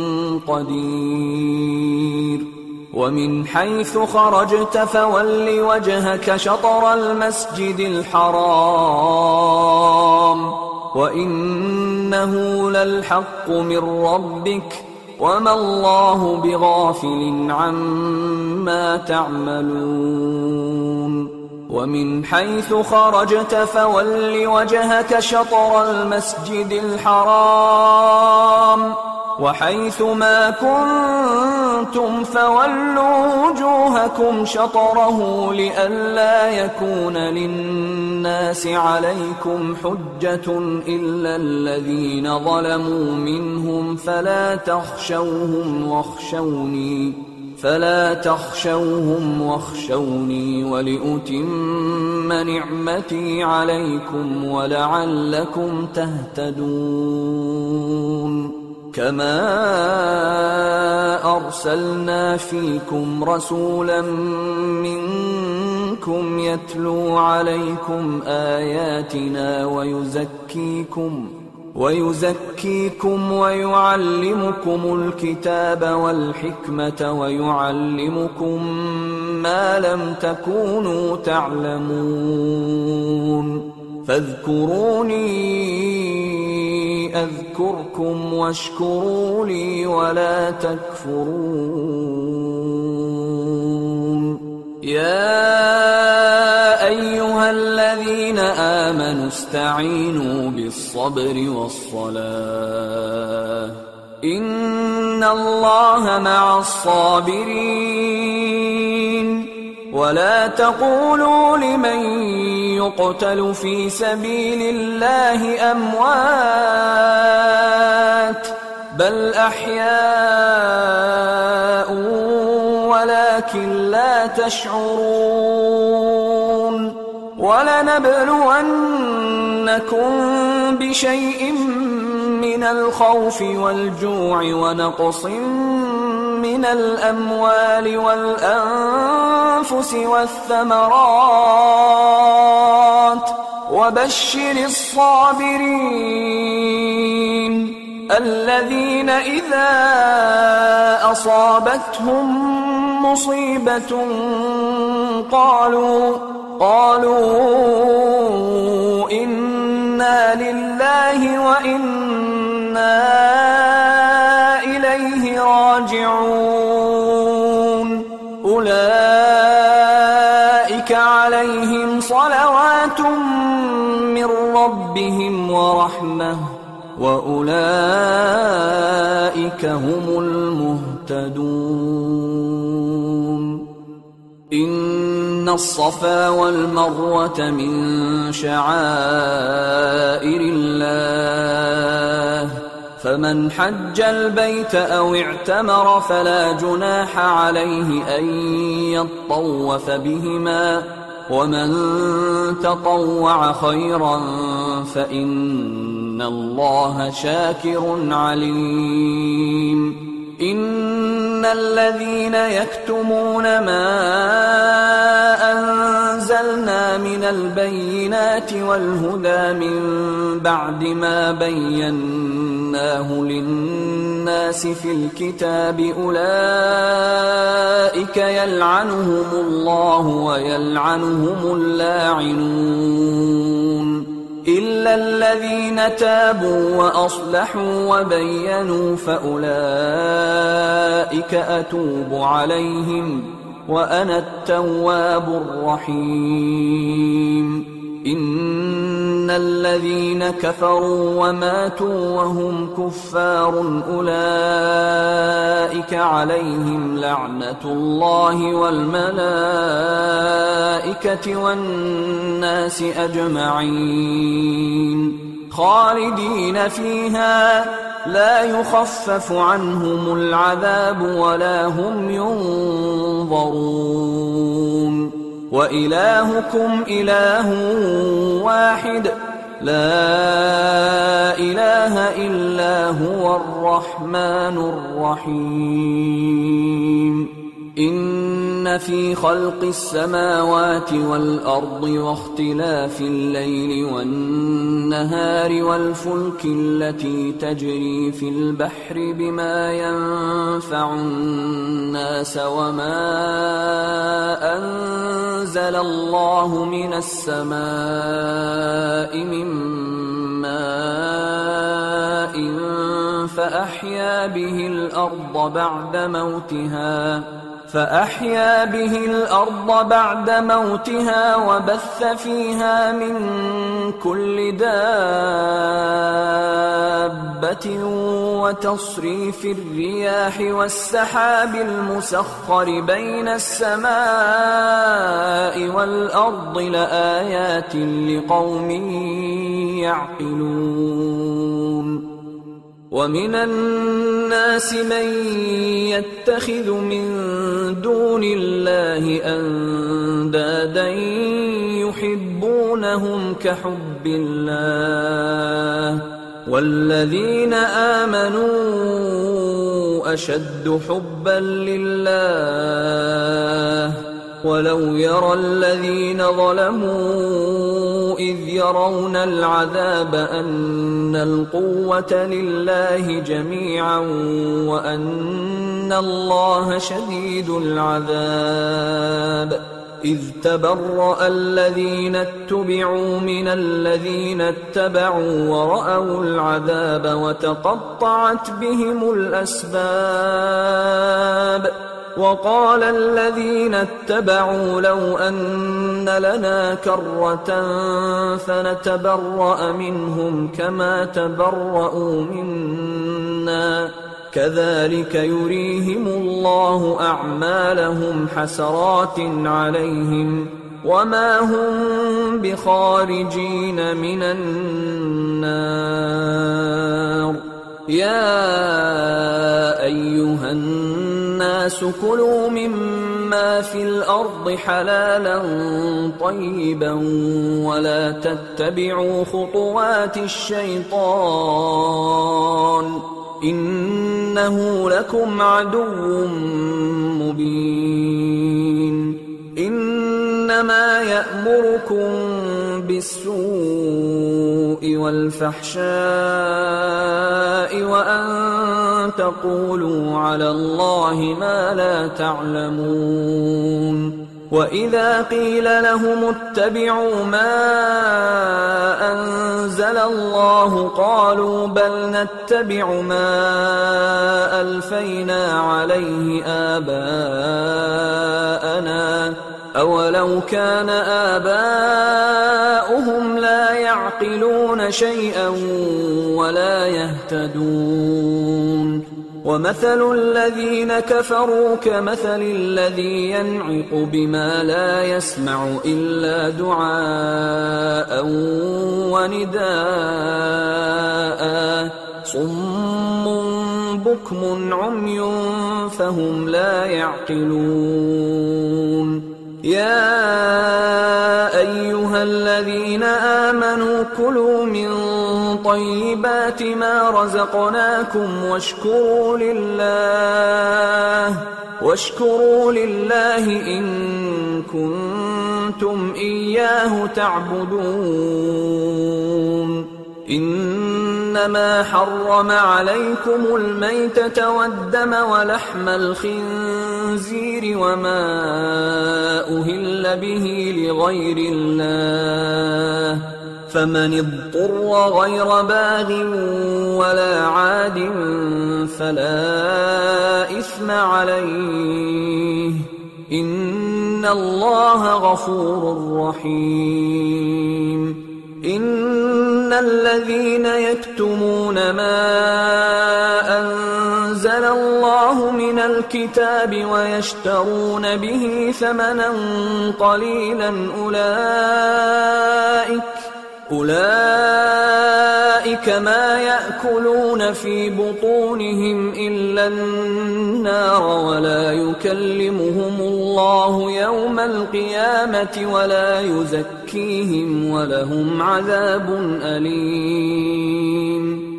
قدير ومن حيث خرجت فول وجهك شطر المسجد الحرام وإنه للحق من ربك وما الله بغافل عما تعملون ومن حيث خرجت فول وجهك شطر المسجد الحرام وحيث ما كنتم فولوا وجوهكم شطره لئلا يكون للناس عليكم حجة إلا الذين ظلموا منهم فلا تخشوهم واخشوني ولأتم نعمتي عليكم ولعلكم تهتدون كما أرسلنا فيكم رسولا منكم يتلو عليكم آياتنا ويزكيكم ويعلمكم الكتاب والحكمة ويعلمكم ما لم تكونوا تعلمون فاذكروني أذكركم واشكروا لي ولا تكفرون يا أيها الذين آمنوا استعينوا بالصبر والصلاة إن الله مع الصابرين ولا تقولوا لمن يقتل في سبيل الله أموات بل أحياء ولكن لا تشعرون ولنبلونكم بشيء من الخوف والجوع ونقص من الأموال والأنفس والثمرات وبشر الصابرين الذين إذا أصابتهم مصيبة قالوا إنا لله وإنا إليه راجعون أولئك عليهم صلوات من ربهم ورحمة وأولئك هم المهتدون إن الصفا والمروة من شعائر الله فمن حج البيت أو اعتمر فلا جناح عليه أن يطوف بهما ومن تطوع خيرا فإن الله شاكر عليم إن الذين يكتمون ما أنزلنا من البينات والهدى من بعد ما بيناه للناس في الكتاب أولئك يلعنهم الله ويلعنهم اللاعنون إلا الذين تابوا وأصلحوا وبينوا فأولئك أتوب عليهم وأنا التواب الرحيم إن الذين كفروا وماتوا وهم كفار أولئك عليهم لعنة الله والملائكة والناس أجمعين خالدين فيها لا يخفف عنهم العذاب ولا هم ينظرون وإلهكم إله واحد لا إله إلا هو الرحمن الرحيم إن في خلق السماوات والأرض واختلاف الليل والنهار والفلك التي تجري في البحر بما ينفع الناس وما أنزل الله من السماء من ماء فأحيا به الأرض بعد موتها وبث فيها من كل دابة وتصريف الرياح والسحاب المسخر بين السماء والأرض لآيات لقوم يعقلون ومن الناس من يتخذ من دون الله أندادا يحبونهم كحب الله والذين آمنوا أشد حبا لله ولو يرى الذين ظلموا إذ يرون العذاب أن القوة لله جميعا وأن الله شديد العذاب إذ تبرأ الذين اتبعوا من الذين اتبعوا ورأوا العذاب وتقطعت بهم الأسباب وقال الذين اتبعوا لو أن لنا كرة فنتبرأ منهم كما تبرأوا منا كذلك يريهم الله أعمالهم حسرات عليهم وما هم بخارجين من النار يا أيها الناس كلوا مما في الأرض حلالا طيبا ولا تتبعوا خطوات الشيطان إنه لكم عدو مبين إنما يأمركم بالسوء والفحشاء وأن تقولوا على الله ما لا تعلمون وإذا قيل لهم اتبعوا ما أنزل الله قالوا بل نتبع ما ألفينا عليه آباءنا أولو كان آباؤهم لا يعقلون شيئا ولا يهتدون ومثل الذين كفروا كمثل الذي ينعق بما لا يسمع إلا دعاء ونداء صم بكم عمي فهم لا يعقلون يا أيها الذين آمنوا كلوا من طيبات ما رزقناكم واشكروا لله إن كنتم إياه تعبدون إنما حرم عليكم الميتة والدم ولحم الخنزير وما أهل به لغير الله فمن اضطر غير باغ ولا عاد فلا إثم عليه إن الله غفور رحيم إن الذين يكتمون ما أنزل الله من الكتاب ويشترون به ثمنا قليلا أولئك ما يأكلون في بطونهم إلا النار ولا يكلمهم الله يوم القيامة ولا يزكيهم ولهم عذاب أليم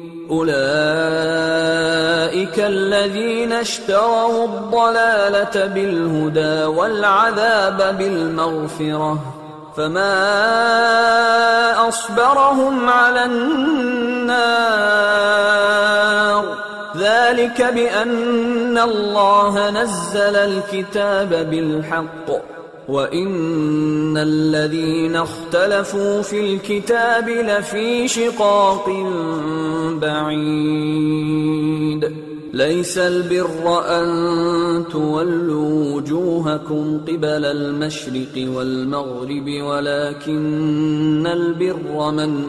أولئك الذين اشتروا الضلالة بالهدى والعذاب بالمغفرة فما أصبرهم على النار ذلك بأن الله نزل الكتاب بالحق وإن الذين اختلفوا في الكتاب لفي شقاق بعيد ليس البر أن تولوا وجوهكم قبل المشرق والمغرب ولكن البر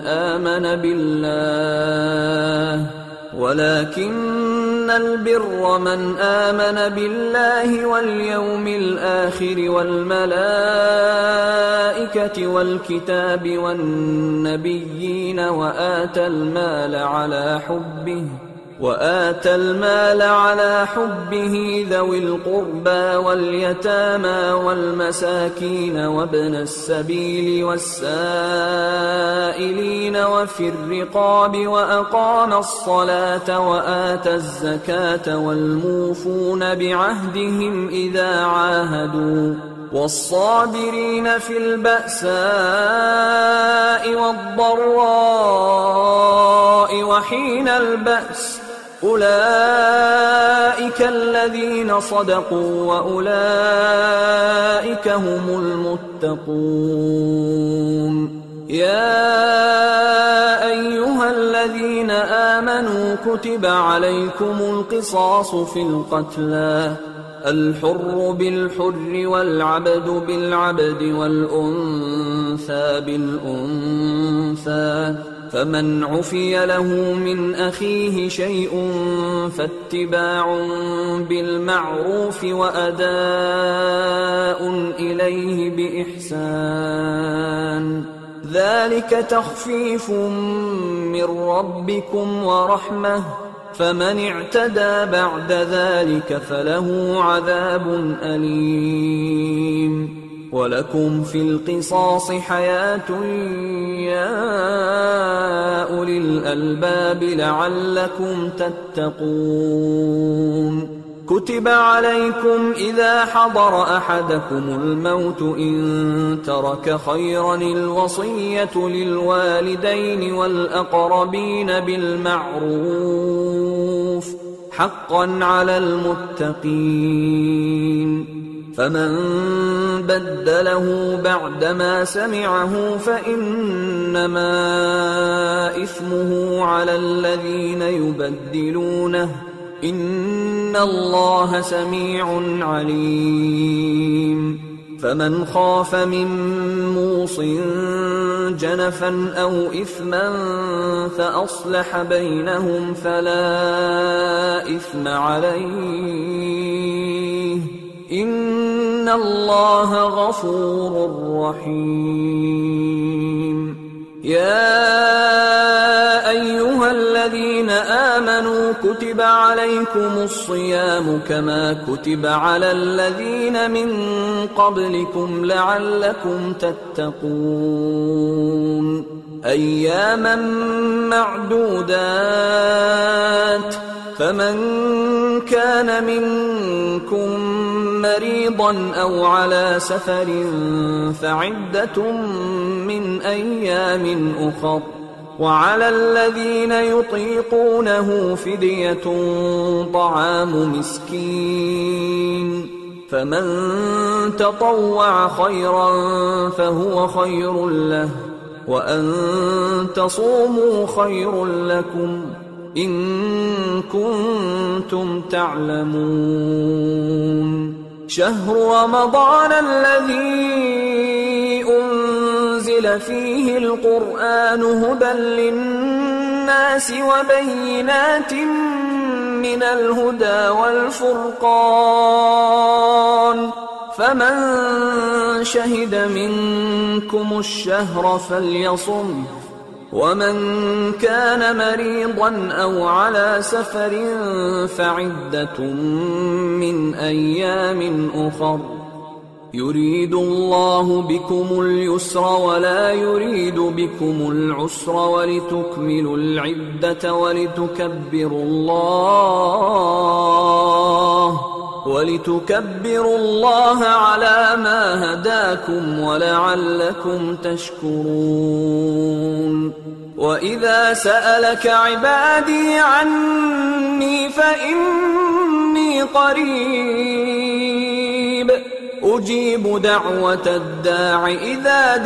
من آمن بالله واليوم الآخر والملائكة والكتاب والنبيين وآتى المال على حبه ذوي القربى واليتامى والمساكين وابن السبيل والسائلين وفي الرقاب وأقام الصلاة وآتى الزكاة والموفون بعهدهم إذا عاهدوا والصابرين في البأساء والضراء وحين البأس أولئك الذين صدقوا وأولئك هم المتقون يا أيها الذين آمنوا كتب عليكم القصاص في القتلى الحر بالحر والعبد بالعبد والأنثى بالأنثى فمن عفي له من أخيه شيء فاتباع بالمعروف وأداء إليه بإحسان ذلك تخفيف من ربكم ورحمة فمن اعتدى بعد ذلك فله عذاب أليم ولكم في القصاص حياة يا أولي الألباب لعلكم تتقون كتب عليكم إذا حضر أحدكم الموت إن ترك خيرا الوصية للوالدين والأقربين بالمعروف حقا على المتقين فمن بدله بعدما سمعه فإنما إثمه على الذين يبدلونه إن الله سميع عليم فمن خاف من موص جنفا أو إثما فأصلح بينهم فلا إثم عليه إن الله غفور رحيم يا أيها الذين آمنوا كتب عليكم الصيام كما كتب على الذين من قبلكم لعلكم تتقون أياما معدودات فمن كان منكم مريضا أو على سفر فعدة من أيام أخر وعلى الذين يطيقونه فدية طعام مسكين فمن تطوع خيرا فهو خير له وأن تصوموا خير لكم إن كنتم تعلمون شهر رمضان الذي أنزل فيه القرآن هدى للناس وبينات من الهدى والفرقان فمن شهد منكم الشهر فليصم ومن كان مريضا أو على سفر فعدة من أيام أخر يريد الله بكم اليسر ولا يريد بكم العسر ولتكملوا العدة ولتكبروا الله على ما هداكم ولعلكم تشكرون وإذا سألك عبادي عني فإني قريب أجيب دعوة الداع إذا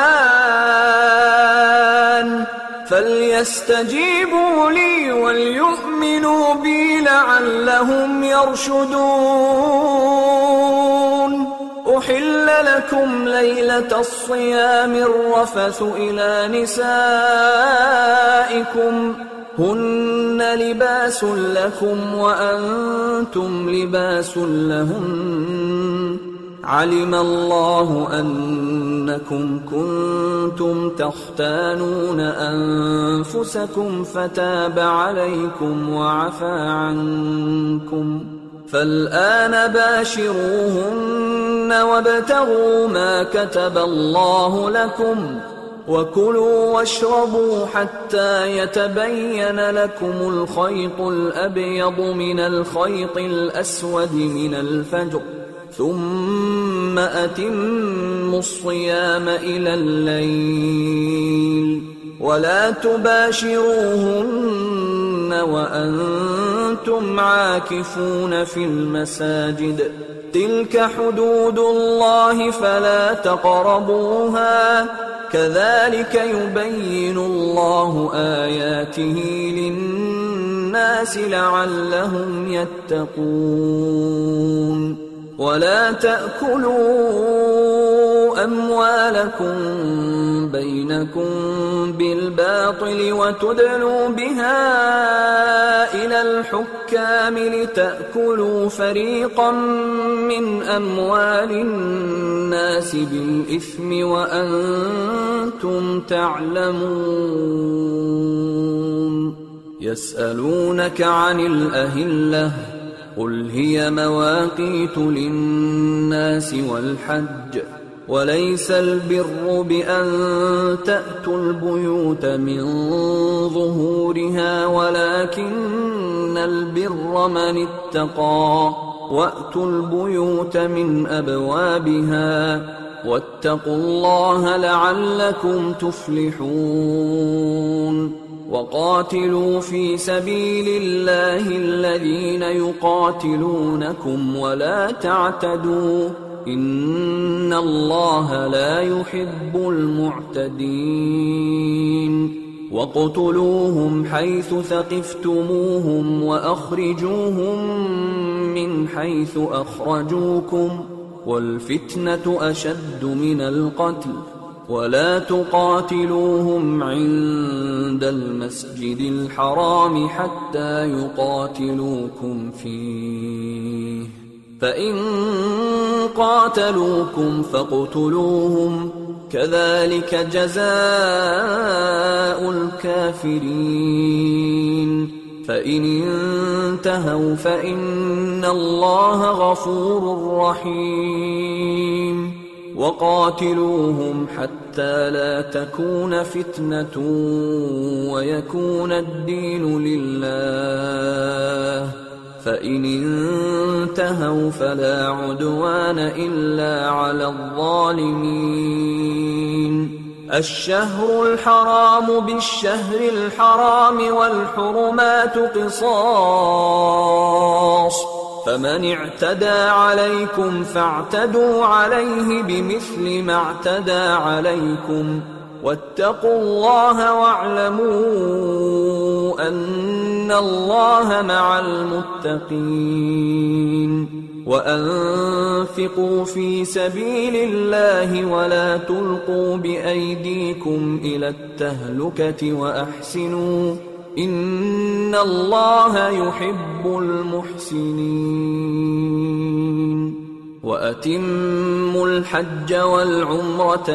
دعان فليستجيبوا لي وليؤمنوا بي لعلهم يرشدون أحل لكم ليلة الصيام الرفث إلى نسائكم هن لباس لكم وأنتم لباس لهن علم الله أنكم كنتم تختانون أنفسكم فتاب عليكم وعفى عنكم فالآن باشروهن وابتغوا ما كتب الله لكم وكلوا واشربوا حتى يتبين لكم الخيط الأبيض من الخيط الأسود من الفجر ثم أتموا الصيام إلى الليل ولا تباشروهن وأنتم عاكفون في المساجد تلك حدود الله فلا تقربوها كذلك يبين الله آياته للناس لعلهم يتقون ولا تأكلوا أموالكم بينكم بالباطل وتدلوا بها إلى الحكام لتأكلوا فريقا من أموال الناس بالإثم وأنتم تعلمون يسألونك عن الأهلة قل هي مواقيت للناس والحج وليس البر بأن تأتوا البيوت من ظهورها ولكن البر من اتقى وأتوا البيوت من أبوابها واتقوا الله لعلكم تفلحون وقاتلوا في سبيل الله الذين يقاتلونكم ولا تعتدوا إن الله لا يحب المعتدين وَاقْتُلُوهُمْ حَيْثُ ثَقِفْتُمُوهُمْ وَأَخْرِجُوهُمْ مِنْ حَيْثُ أَخْرَجُوكُمْ وَالْفِتْنَةُ أَشَدُّ مِنَ الْقَتْلِ وَلَا تُقَاتِلُوهُمْ عِندَ الْمَسْجِدِ الْحَرَامِ حَتَّى يُقَاتِلُوكُمْ فِيهِ فَإِنْ قَاتَلُوكُمْ فَاقْتُلُوهُمْ كَذَلِكَ جَزَاءُ الْكَافِرِينَ فَإِنِ انتهوا فَإِنَّ اللَّهَ غَفُورٌ رَّحِيمٌ وَقَاتِلُوهُمْ حَتَّى لَا تَكُونَ فِتْنَةٌ وَيَكُونَ الدِّينُ لِلَّهِ فَإِنِ انتهوا فَلَا عُدْوَانَ إِلَّا عَلَى الظَّالِمِينَ الشهر الحرام بالشهر الحرام والحرمات قصاص فمن اعتدى عليكم فاعتدوا عليه بمثل ما اعتدى عليكم واتقوا الله واعلموا أن الله مع المتقين وأنفقوا في سبيل الله ولا تلقوا بأيديكم إلى التهلكة وأحسنوا إن الله يحب المحسنين وأتموا الحج والعمرة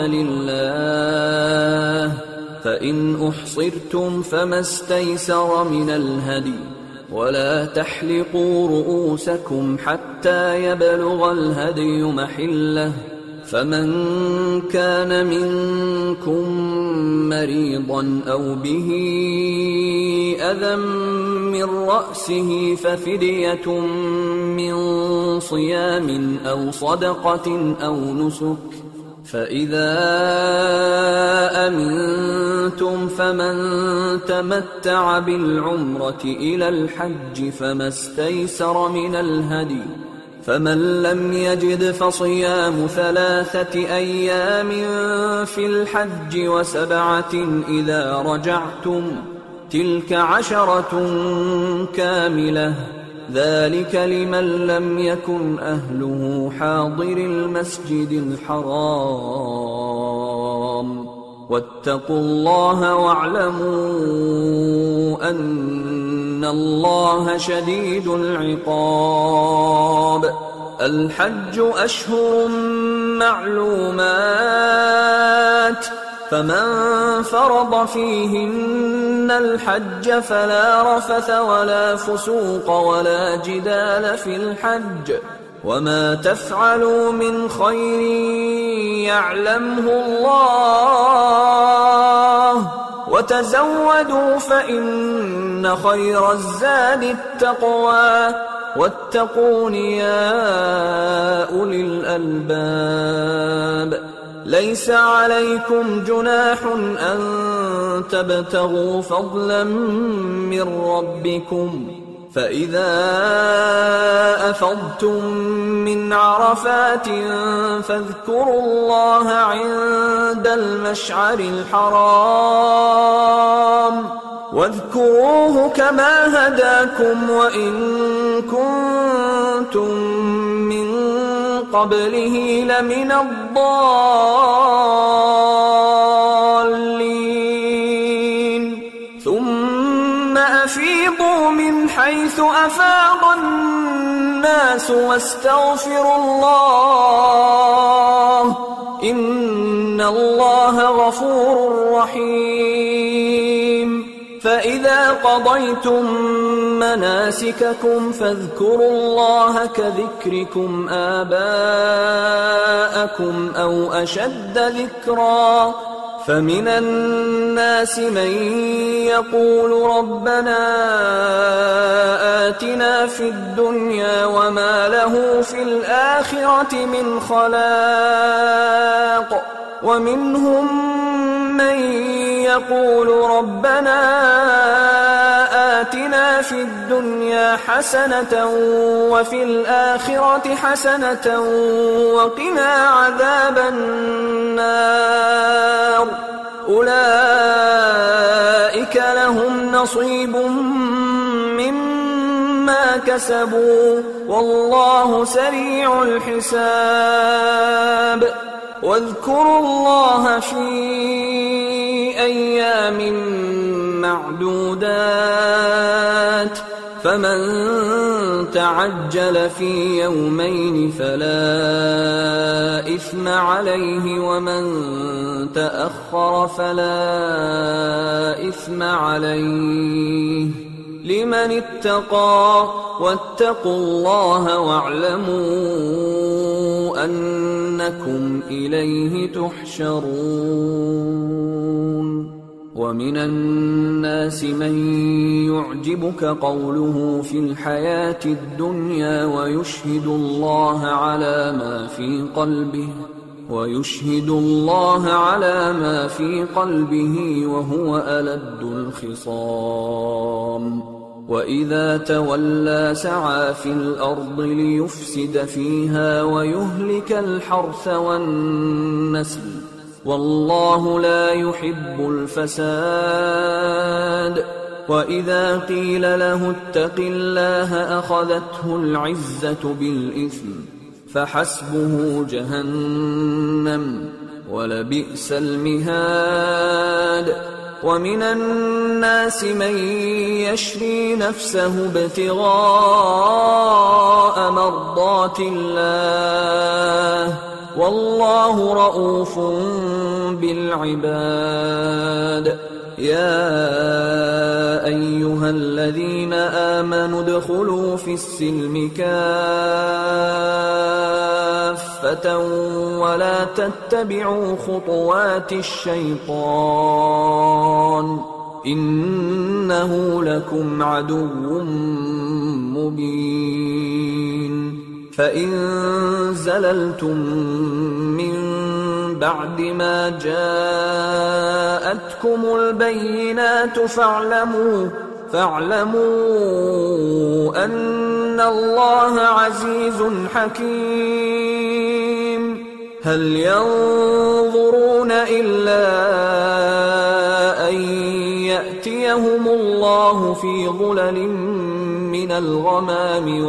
لله فإن أحصرتم فما استيسر من الهدي ولا تحلقوا رؤوسكم حتى يبلغ الهدي محله فمن كان منكم مريضا أو به أذى من رأسه ففدية من صيام أو صدقة أو نسك فإذا أمنتم فمن تمتع بالعمرة إلى الحج فما استيسر من الهدي فمن لم يجد فصيام 3 أيام في الحج و7 إذا رجعتم تلك 10 كاملة ذلك لمن لم يكن أهله حاضر المسجد الحرام واتقوا الله واعلموا أن الله شديد العقاب الحج أشهر معلومات فمن فرض فيهن الحج فلا رفث ولا فسوق ولا جدال في الحج وما تفعلوا من خير يعلمه الله وتزودوا فإن خير الزاد التقوى واتقون يا أولي الألباب ليس عليكم جناح أن تبتغوا فضلا من ربكم فإذا أفضتم من عرفات فاذكروا الله عند المشعر الحرام واذكروه كما هداكم وإن كنتم من قبله لمن الضالين ثم أفيضوا من حيث أفاض الناس واستغفروا الله إن الله غفور رحيم فإذا قضيتم مناسككم فاذكروا الله كذكركم آباءكم أو أشد ذكرا فمن الناس من يقول ربنا آتنا في الدنيا وما له في الآخرة من خلاق ومنهم من يقول ربنا آتنا في الدنيا حسنة وفي الآخرة حسنة وقنا عذاب النار أولئك لهم نصيب مما كسبوا والله سريع الحساب واذكروا الله في أيام معدودات فمن تعجل في يومين فلا إثم عليه ومن تأخر فلا إثم عليه لمن اتقى واتقوا الله واعلموا أنكم إليه تحشرون ومن الناس من يعجبك قوله في الحياة الدنيا ويشهد الله على ما في قلبه وهو ألد الخصام وإذا تولى سعى في الأرض ليفسد فيها ويهلك الحرث والنسل والله لا يحب الفساد وإذا قيل له اتق الله أخذته العزة بالإثم فحسبه جهنم ولبئس المهاد ومن الناس من يشري نفسه ابتغاء مرضات الله والله رؤوف بالعباد يا أيها الذين آمنوا ادخلوا في السلم كافة ولا تتبعوا خطوات الشيطان إنه لكم عدو مبين فإن زللتم من بعد ما جاءتكم البينات فاعلموا أن الله عزيز حكيم هل ينظرون إلا أن يأتيهم الله في ظلل من الغمام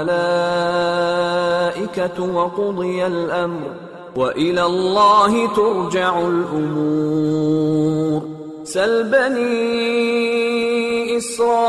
والملائكة وقضي الأمر وإلى الله ترجع الأمور سل بني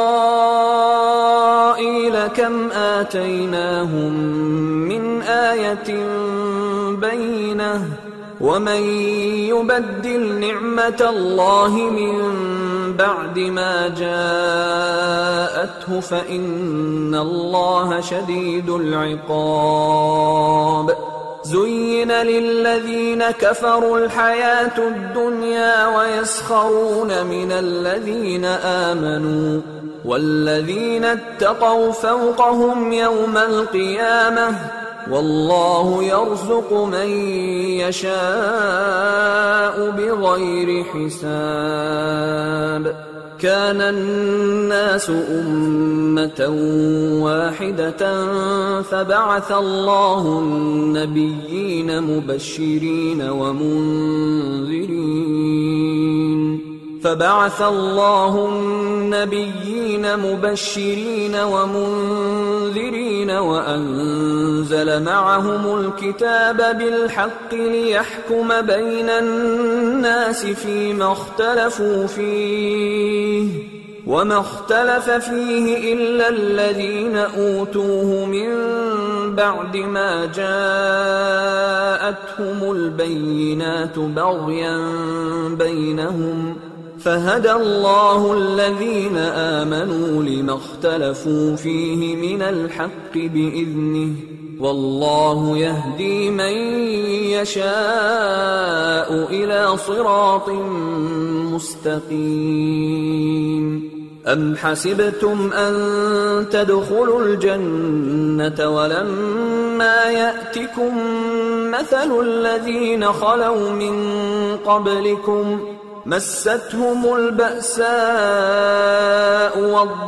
إسرائيل كم آتيناهم من آية بينة ومن يبدل نعمة الله من بعد ما جاءته فإن الله شديد العقاب زين للذين كفروا الحياة الدنيا ويسخرون من الذين آمنوا والذين اتقوا فوقهم يوم القيامة والله يرزق من يشاء بغير حساب كان الناس أمة واحدة فبعث الله النبيين مبشرين ومنذرين وأنزل معهم الكتاب بالحق ليحكم بين الناس فيما اختلفوا فيه وما اختلف فيه إلا الذين أوتوه من بعد ما جاءتهم البينات بغيا بينهم فهدى الله الذين آمنوا لما اختلفوا فيه من الحق بإذنه والله يهدي من يشاء إلى صراط مستقيم. أم حسبتم أن تدخلوا الجنة ولما يأتكم مثل الذين خلوا من قبلكم مستهم البأساء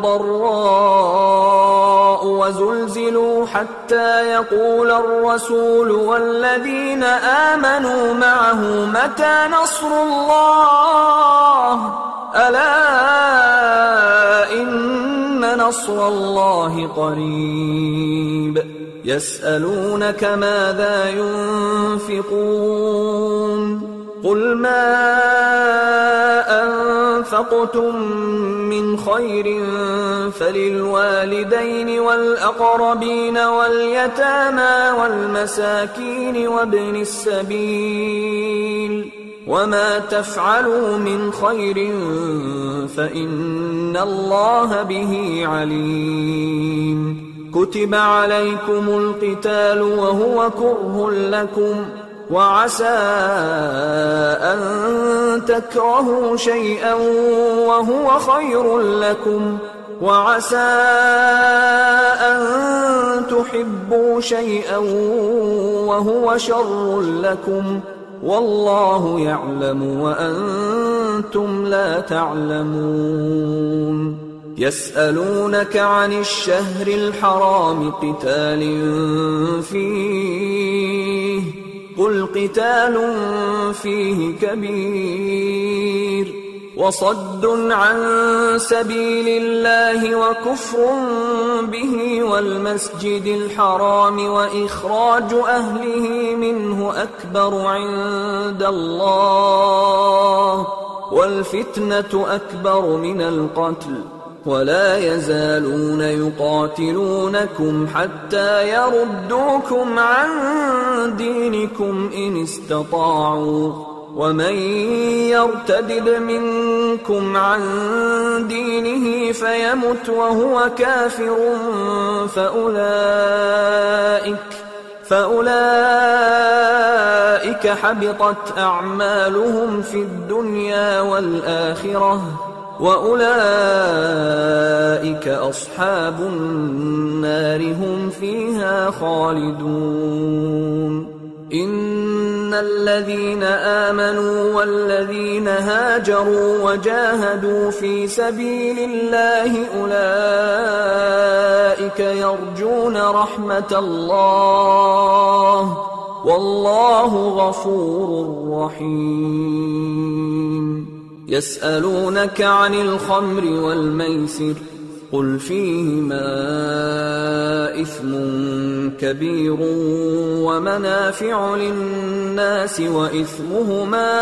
والضراء وزلزلوا حتى يقول الرسول والذين آمنوا معه متى نصر الله ألا إن نصر الله قريب. يسألونك ماذا ينفقون قل ما أنفقتم من خير فللوالدين والأقربين واليتامى والمساكين وابن السبيل وما تفعلوا من خير فإن الله به عليم. كتب عليكم القتال وهو كره لكم وعسى أن تكرهوا شيئا وهو خير لكم وعسى أن تحبوا شيئا وهو شر لكم والله يعلم وأنتم لا تعلمون. يسألونك عن الشهر الحرام قتال فيه قل قتال فيه كبير وصد عن سبيل الله وكفر به والمسجد الحرام وإخراج أهله منه أكبر عند الله والفتنة أكبر من القتل ولا يزالون يقاتلونكم حتى يردوكم عن دينكم إن استطاعوا ومن يرتدد منكم عن دينه فيمت وهو كافر فأولئك حبطت أعمالهم في الدنيا والآخرة وأولئك أصحاب النار هم فيها خالدون. إن الذين آمنوا والذين هاجروا وجاهدوا في سبيل الله أولئك يرجون رحمة الله والله غفور رحيم. يسألونك عن الخمر والميسر قل فيهما إثم كبير ومنافع للناس وإثمهما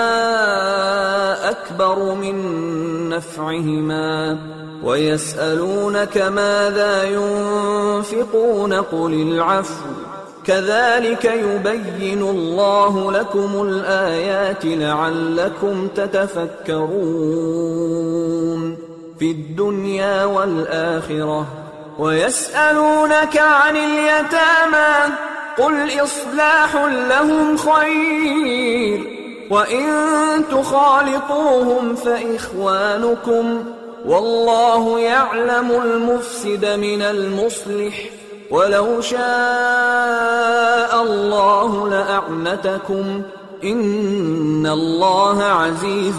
أكبر من نفعهما ويسألونك ماذا ينفقون قل العفو كذلك يبين الله لكم الآيات لعلكم تتفكرون في الدنيا والآخرة. ويسألونك عن اليتامى قل إصلاح لهم خير وإن تخالطوهم فإخوانكم والله يعلم المفسد من المصلح ولو شاء الله لأعنتكم إن الله عزيز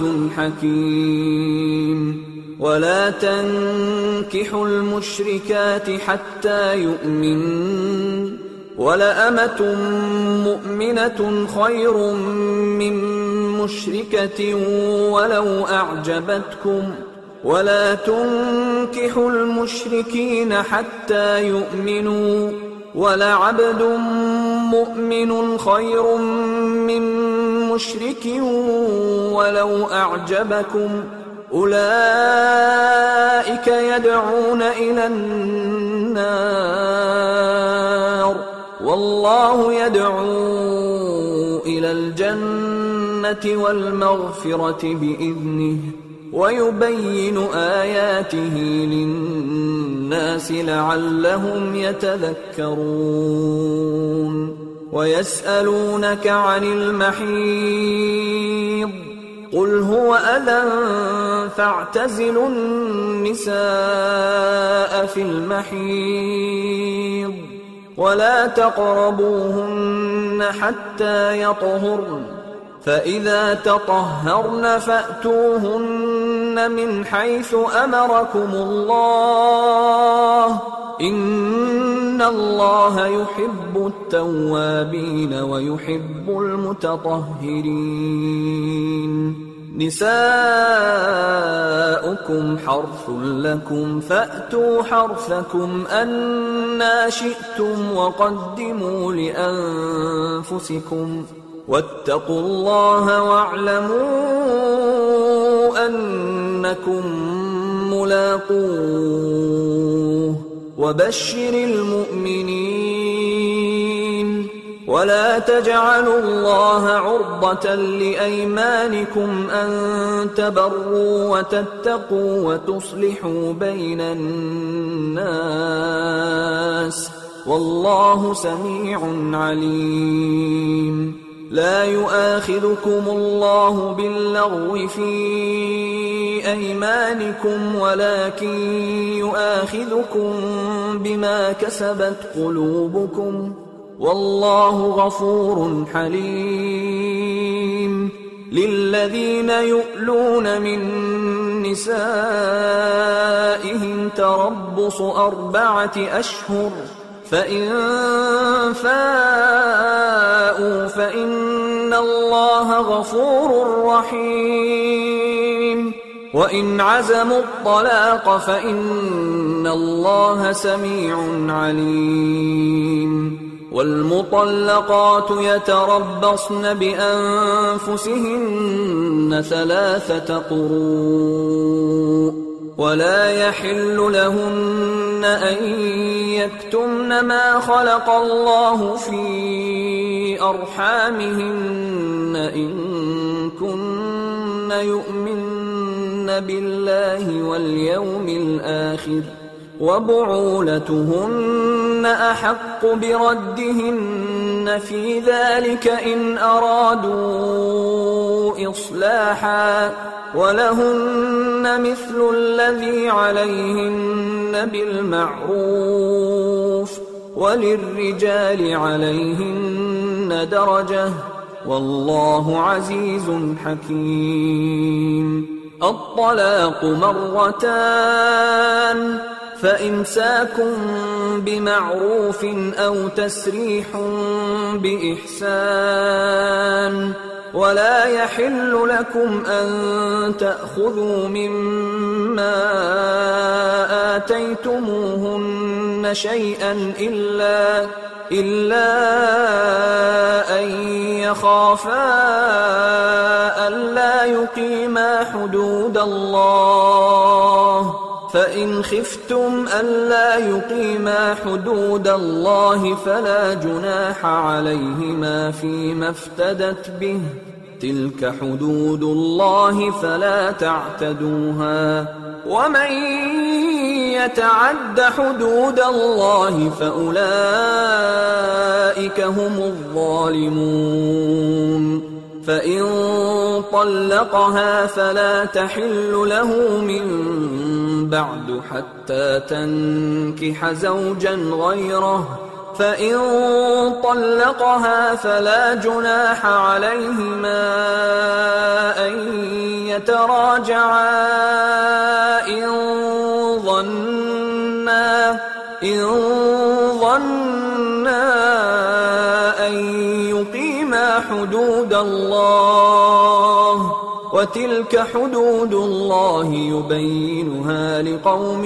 حكيم. ولا تنكحوا المشركات حتى يؤمنن ولأمة مؤمنة خير من مشركة ولو أعجبتكم ولا تنكحوا المشركين حتى يؤمنوا ولعبد مؤمن خير من مشرك ولو أعجبكم أولئك يدعون إلى النار والله يدعو إلى الجنة والمغفرة بإذنه ويبين آياته للناس الناس لعلهم يتذكرون ويسألونك عن المحيض قل هو أذى فاعتزلوا النساء في المحيض ولا تقربوهن حتى يطهرن فإذا تطهرن فأتوهن من حيث أمركم الله إن الله يحب التوابين ويحب المتطهرين نساؤكم حرث لكم فأتوا حرثكم أنى شئتم وقدموا لأنفسكم واتقوا الله واعلموا أنكم ملاقوه وبشر المؤمنين ولا تجعلوا الله عرضة لأيمانكم أن تبروا وتتقوا وتصلحوا بين الناس والله سميع عليم لا يؤاخذكم الله باللغو في أيمانكم ولكن يؤاخذكم بما كسبت قلوبكم والله غفور حليم للذين يؤلون من نسائهم تربص 4 أشهر فإن فاءوا فإن الله غفور رحيم وإن عزموا الطلاق فإن الله سميع عليم والمطلقات يتربصن بأنفسهن 3 قروء ولا يحل لهن أن يكتمن ما خلق الله في أرحامهن إن كن يؤمن بالله واليوم الآخر وبعولتهن أحق بردهن في ذلك إن أرادوا إصلاحا ولهن مثل الذي عليهن بالمعروف وللرجال عليهن درجة والله عزيز حكيم الطلاق 2 فإمساك بمعروف أو تسريح بإحسان ولا يحل لكم أن تأخذوا مما آتيتموهن شيئا إلا أن يخافا ألا يقيما حدود الله فإن خفتم ألا يقيما حدود الله فلا جناح عليهما فيما افتدت به تلك حدود الله فلا تعتدوها ومن يتعد حدود الله فأولئك هم الظالمون فإن طلقها فلا تحل له من بعد حتى تنكح زوجا غيره فإن طلقها فلا جناح عليهما أن يتراجعا إن ظنا أن يقيما حدود الله وتلك حدود الله يبينها لقوم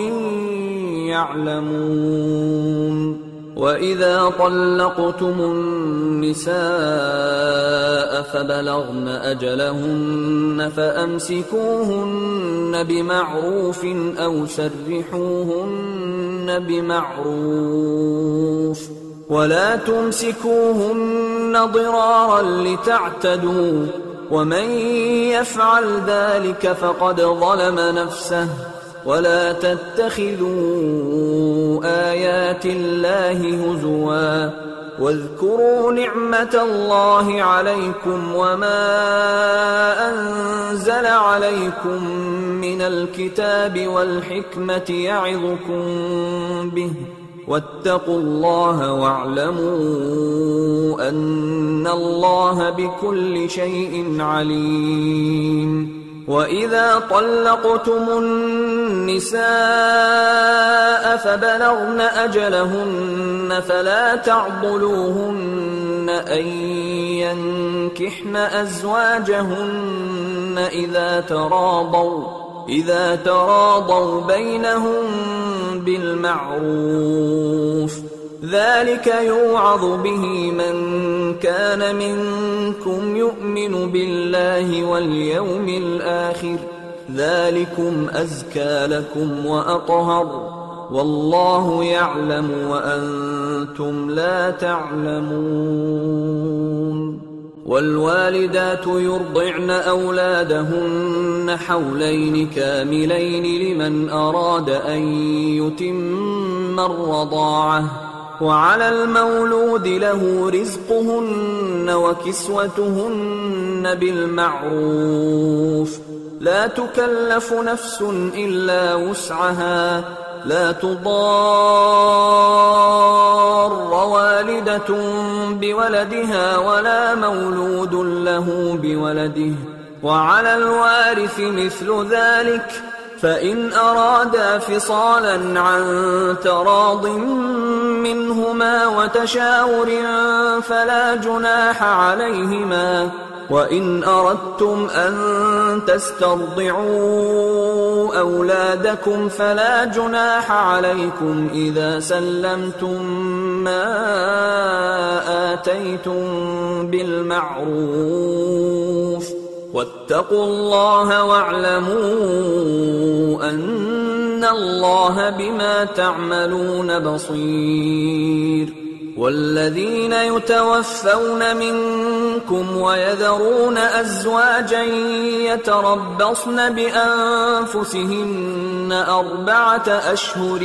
يعلمون وإذا طلقتم النساء فبلغن أجلهن فأمسكوهن بمعروف أو سرحوهن بمعروف ولا تمسكوهن ضرارا لتعتدوا ومن يفعل ذلك فقد ظلم نفسه ولا تتخذوا بآيات الله هزوا واذكروا نعمة الله عليكم وما أنزل عليكم من الكتاب والحكمة يعظكم به واتقوا الله واعلموا أن الله بكل شيء عليم. وإذا طلقتم النساء فبلغن أجلهن فلا تعضلوهن أن ينكحن أزواجهن إذا تراضوا بينهم بالمعروف ذلك يوعظ به من كان منكم يؤمن بالله واليوم الآخر ذلكم أزكى لكم وأطهر والله يعلم وأنتم لا تعلمون. والوالدات يرضعن أولادهن حولين كاملين لمن أراد أن يتم الرضاعة وعلى المولود له رزقهن وكسوتهن بالمعروف لا تكلف نفس إلا وسعها لا تضار والدة بولدها ولا مولود له بولده وعلى الوارث مثل ذلك فإن أرادا فصالا عن تراض منهما وتشاور فلا جناح عليهما وإن أردتم أن تسترضعوا أولادكم فلا جناح عليكم إذا سلمتم ما آتيتم بالمعروف واتقوا الله واعلموا أن الله بما تعملون بصير. والذين يتوفون منكم ويذرون أزواجا يتربصن بأنفسهن 4 أشهر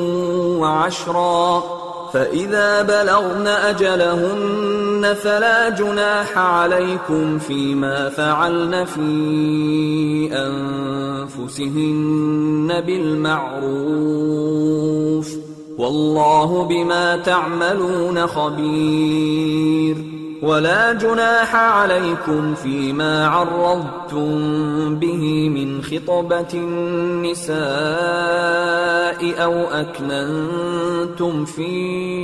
و10 فإذا بلغن أجلهن فلا جناح عليكم فيما فعلن في أنفسهن بالمعروف والله بما تعملون خبير. ولا جناح عليكم فيما عرضتم به من خطبة النساء أو أكننتم في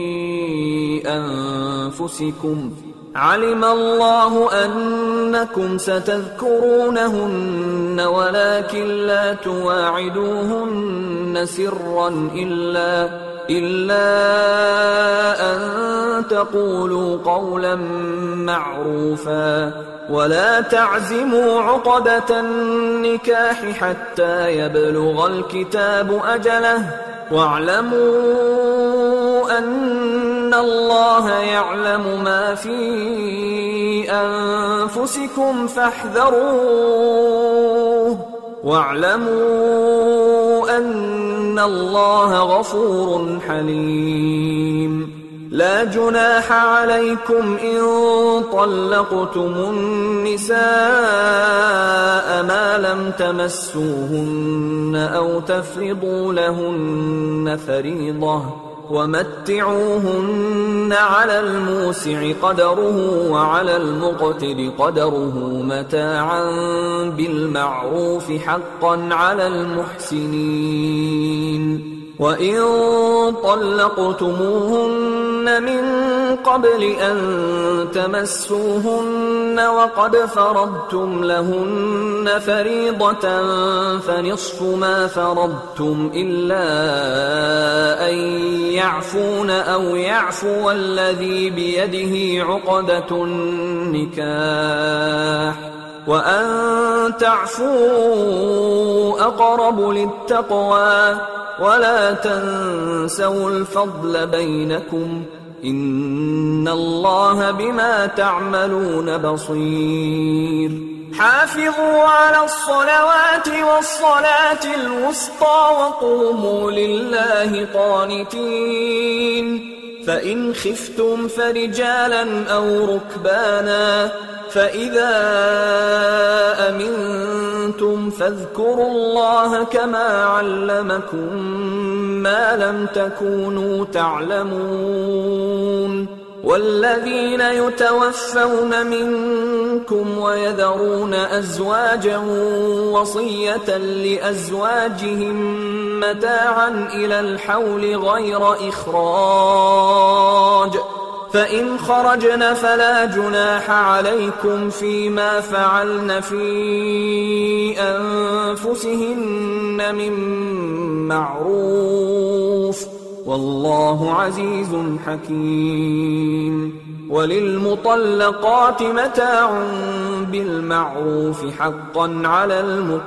أنفسكم علم الله أنكم ستذكرونهن ولكن لا تواعدوهن سرا إلا أن تقولوا قولا معروفا ولا تعزموا عقدة النكاح حتى يبلغ الكتاب أجله واعلموا أن الله يعلم ما في أنفسكم فاحذروه واعلموا أن الله غفور حليم. لا جناح عليكم إن طلقتم النساء ما لم تمسوهن أو تفرضوا لهن فريضة ومتعوهن على الموسع قدره وعلى المقتر قدره متاعا بالمعروف حقا على المحسنين. وإن طلقتموهن من قبل أن تمسوهن وقد فرضتم لهن فريضة فنصف ما فرضتم إلا أن يعفون أو يعفو الذي بيده عقدة النكاح وأن تعفوا أقرب للتقوى ولا تنسوا الفضل بينكم إن الله بما تعملون بصير. حافظوا على الصلوات والصلاة الوسطى وقوموا لله قانتين فإن خفتم فرجالا أو ركبانا فإذا أمنتم فاذكروا الله كما علمكم ما لم تكونوا تعلمون والذين يتوفون منكم ويذرون أزواجا وصية لأزواجهم متاعا إلى الحول غير إخراج فإن خرجن فلا جناح عليكم فيما فعلن في أنفسهن من معروف والله عزيز حكيم وللمطلقات متاع بالمعروف حقا على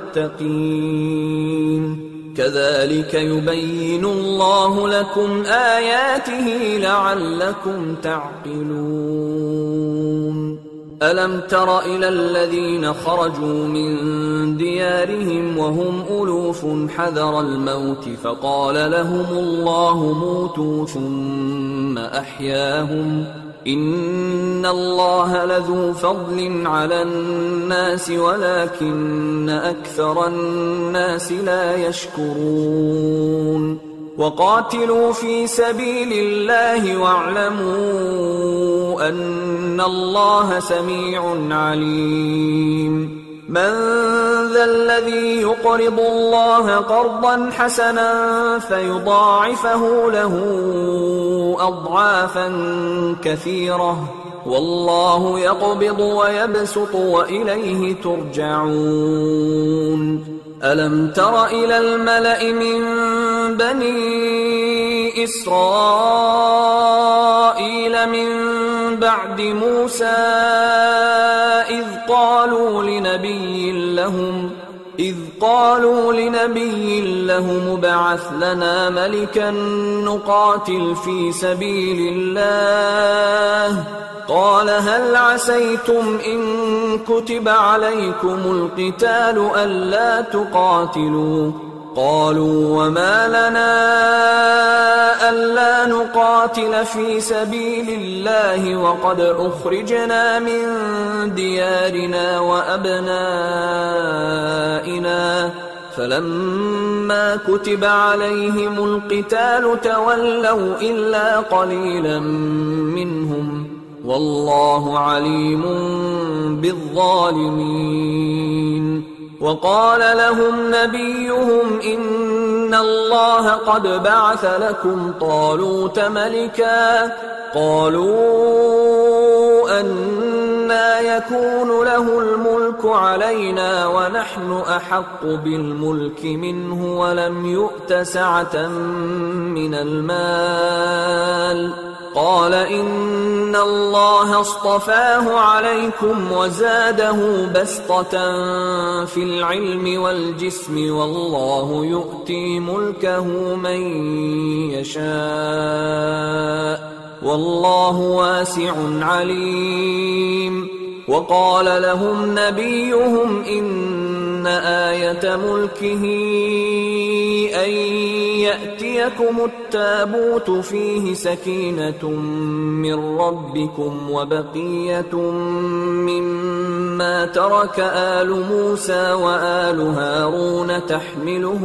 المتقين كذلك يبين الله لكم آياته لعلكم تعقلون ألم تر إلى الذين خرجوا من ديارهم وهم ألوف حذر الموت فقال لهم الله موتوا ثم أحياهم إن الله لذو فضل على الناس ولكن أكثر الناس لا يشكرون وقاتلوا في سبيل الله واعلموا أن الله سميع عليم من ذا الذي يقرض الله قرضا حسنا فيضاعفه له أضعافا كثيرة والله يقبض ويبسط وإليه ترجعون ألم تر إلى الملأ من بني إسرائيل من بعد موسى إذ قالوا لنبي لهم ابعث لنا ملكا نقاتل في سبيل الله قال هل عسيتم إن كتب عليكم القتال ألا تقاتلوا قالوا وما لنا ألا نقاتل في سبيل الله وقد أخرجنا من ديارنا وأبنائنا فلما كتب عليهم القتال تولوا إلا قليلا منهم والله عليم بالظالمين وقال لهم نبيهم إن الله قد بعث لكم طالوت ملكا قالوا أنى يكون له الملك علينا ونحن أحق بالملك منه ولم يؤت سعة من المال قال إن الله اصطفاه عليكم وزاده بسطة في العلم والجسم والله يؤتي ملكه من يشاء والله واسع عليم وقال لهم نبيهم إن آية ملكه أن يأتيكم التابوت فيه سكينة من ربكم وبقية مما ترك آل موسى وآل هارون تحمله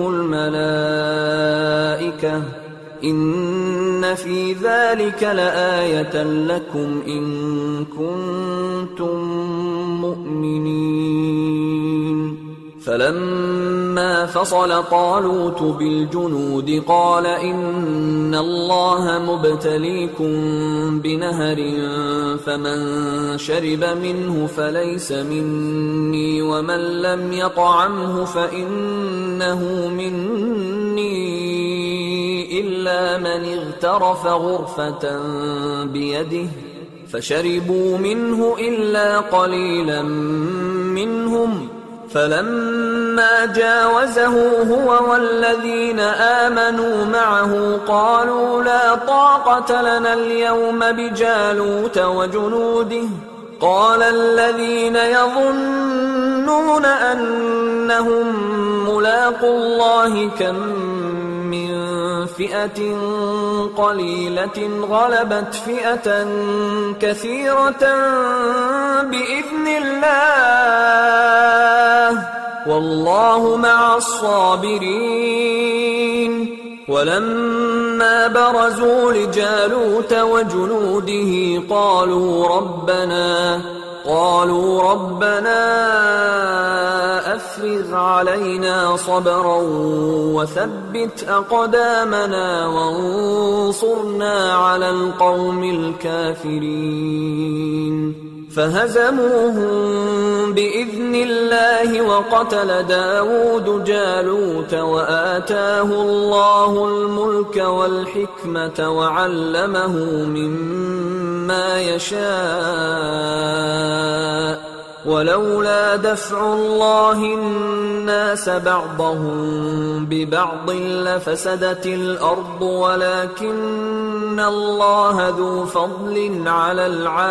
الملائكة إن في ذلك لآية لكم إن كنتم مؤمنين فلما فصل طالوت بالجنود قال إن الله مبتليكم بنهر فمن شرب منه فليس مني ومن لم يطعمه فإنه مني إلا من اغترف غرفة بيده فشربوا منه إلا قليلا منهم فلما جاوزه هو والذين آمنوا معه قالوا لا طاقة لنا اليوم بجالوت وجنوده قال الذين يظنون أنهم ملاقو الله كم من فئة قليلة غلبت فئة كثيرة بإذن الله والله مع الصابرين. ولما برزوا لجالوت وجنوده قالوا ربنا أفرغ علينا صبرا وثبت أقدامنا وانصرنا على القوم الكافرين. فهزموهم بإذن الله وقتل داود جالوت وآتاه الله الملك والحكمة وعلمه مما يشاء ولولا دفع الله الناس بعضهم ببعض لفسدت الأرض ولكن الله ذو فضل على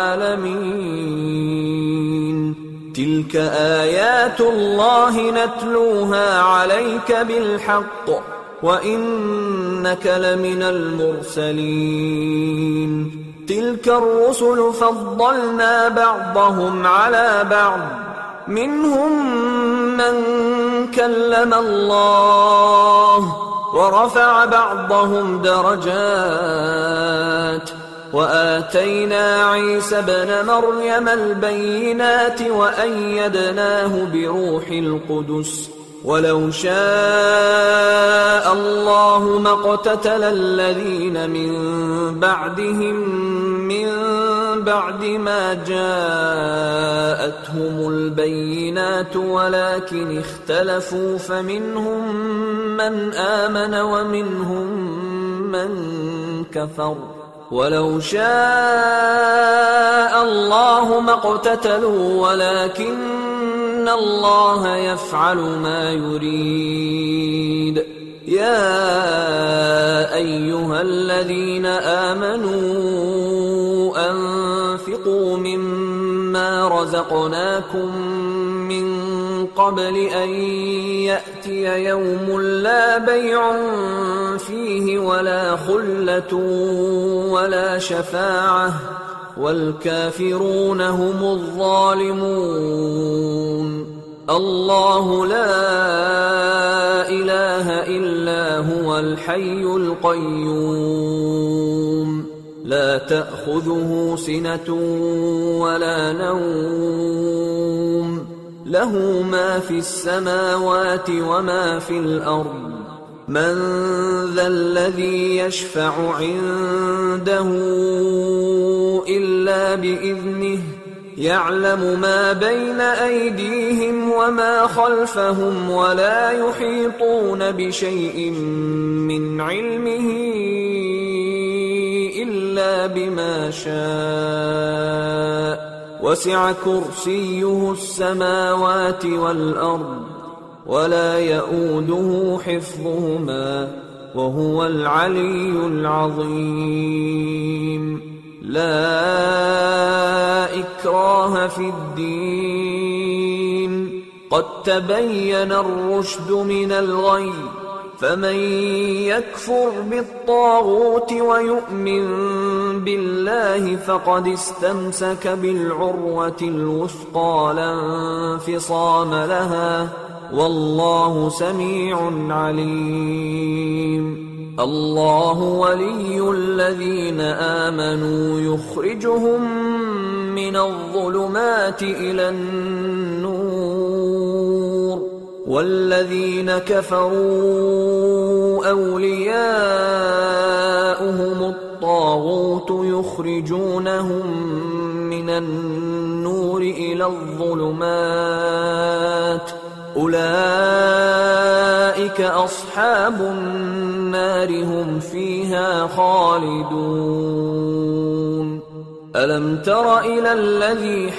العالمين. تلك آيات الله نتلوها عليك بالحق وإنك لمن المرسلين. تلك الرسل فضلنا بعضهم على بعض منهم من كلم الله ورفع بعضهم درجات وآتينا عيسى ابن مريم البينات وأيدناه بروح القدس ولو شاء الله ما اقتتل الذين من بعدهم من بعد ما جاءتهم البينات ولكن اختلفوا فمنهم من آمن ومنهم من كفر ولو شاء الله ما اقتتلوا ولكن الله يفعل ما يريد. يا أيها الذين آمنوا أنفقوا مما رزقناكم من قبل أن يأتي يوم لا بيع فيه ولا خلة ولا شفاعة والكافرون هم الظالمون. الله لا إله إلا هو الحي القيوم لا تأخذه سنة ولا نوم له ما في السماوات وما في الأرض. من ذا الذي يشفع عنده إلا بإذنه يعلم ما بين أيديهم وما خلفهم ولا يحيطون بشيء من علمه إلا بما شاء وسع كرسيه السماوات والأرض ولا يؤوده حفظهما وهو العلي العظيم. لا إكراه في الدين قد تبين الرشد من الغي فمن يكفر بالطاغوت ويؤمن بالله فقد استمسك بالعروة الوثقى لا انفصام لها والله سميع عليم. الله ولي الذين آمنوا يخرجهم من الظلمات إلى النور والذين كفروا أولياؤهم الطاغوت يخرجونهم من النور إلى الظلمات أولئك أصحاب النار هم فيها خالدون. ألم تر إلى الذي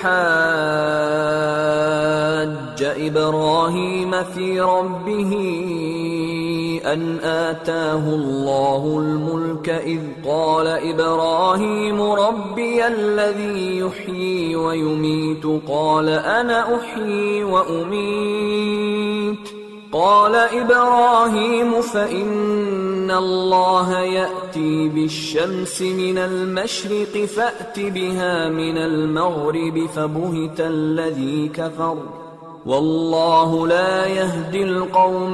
حاج إبراهيم في ربه أن آتاه الله الملك إذ قال إبراهيم ربي الذي يحيي ويميت قال أنا أحيي وأميت قال إبراهيم فإن الله يأتي بالشمس من المشرق فأت بها من المغرب فبهت الذي كفر والله لا يهدي القوم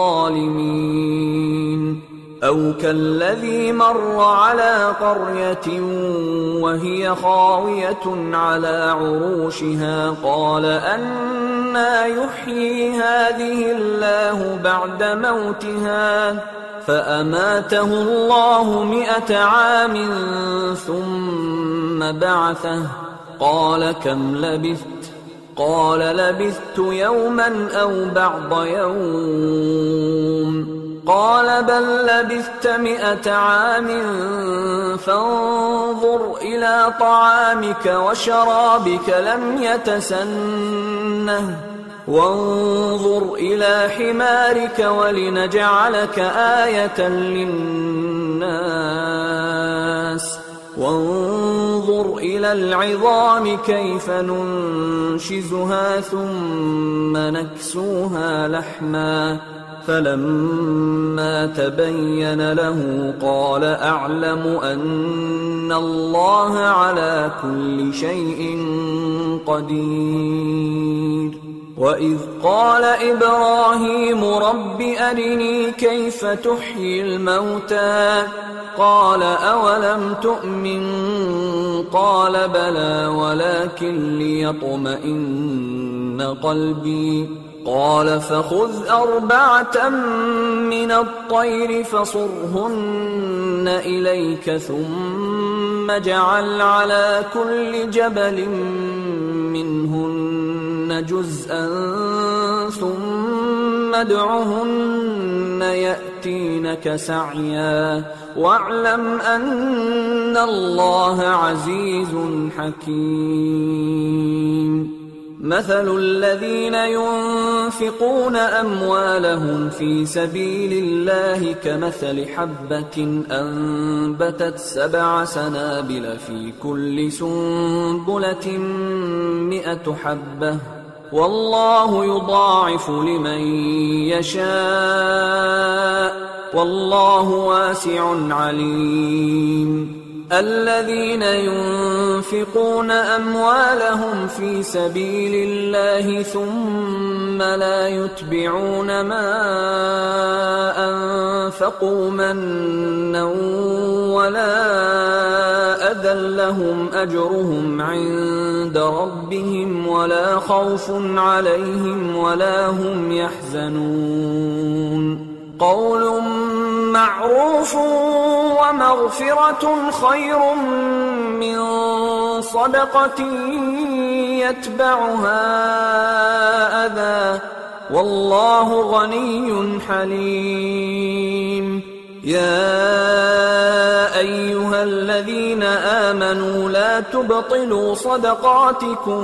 الظالمين أو كالذي مر على قرية وهي خاوية على عروشها قال أنى يحيي هذه الله بعد موتها فأماته الله 100 عام ثم بعثه قال كم لبثت قال لبثت يوما أو بعض يوم قال بل لبثت 100 عام فانظر إلى طعامك وشرابك لم يتسنه وانظر إلى حمارك ولنجعلك آية للناس وانظر إلى العظام كيف ننشزها ثم نكسوها لحما فلما تبين له قال أعلم أن الله على كل شيء قدير وإذ قال إبراهيم رب أرني كيف تحيي الموتى قال أولم تؤمن قال بلى ولكن ليطمئن قلبي قال فخذ 4 من الطير فصرهن إليك ثم اجعل على كل جبل منهن جزءا ثم ادعهن يأتينك سعيا واعلم أن الله عزيز حكيم مثل الذين ينفقون أموالهم في سبيل الله كمثل حبة أنبتت 7 سنابل في كل سنبلة 100 حبة والله يضاعف لمن يشاء والله واسع عليم الذين ينفقون أموالهم في سبيل الله ثم لا يتبعون ما أنفقوا منا ولا أذى لهم أجرهم عند ربهم ولا خوف عليهم ولا هم يحزنون قول معروف ومغفرة خير من صدقة يتبعها أذى والله غني حليم يا أيها الذين آمنوا لا تبطلوا صدقاتكم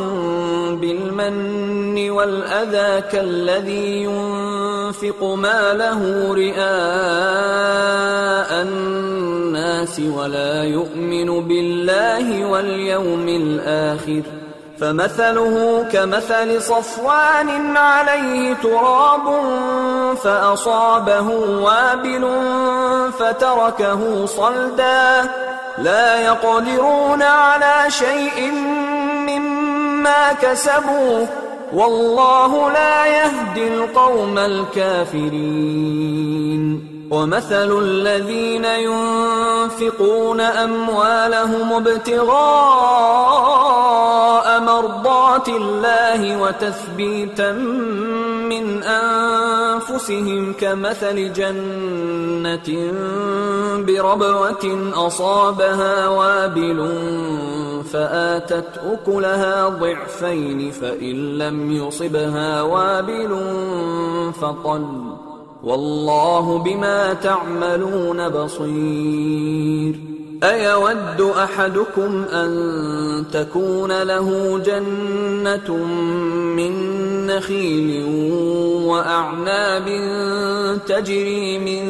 بالمن والأذى كالذي ينفق ماله رئاء الناس ولا يؤمن بالله واليوم الآخر فمثله كمثل صفوان عليه تراب فأصابه وابل فتركه صلدا لا يقدرون على شيء مما كسبوا والله لا يهدي القوم الكافرين ومثل الذين ينفقون أموالهم ابتغاء مرضات الله وتثبيتا من أنفسهم كمثل جنة بربوة أصابها وابل فآتت أكلها ضعفين فإن لم يصبها وابل فطل والله بما تعملون بصير أيود أحدكم أن تكون له جنة من نخيل وأعناب تجري من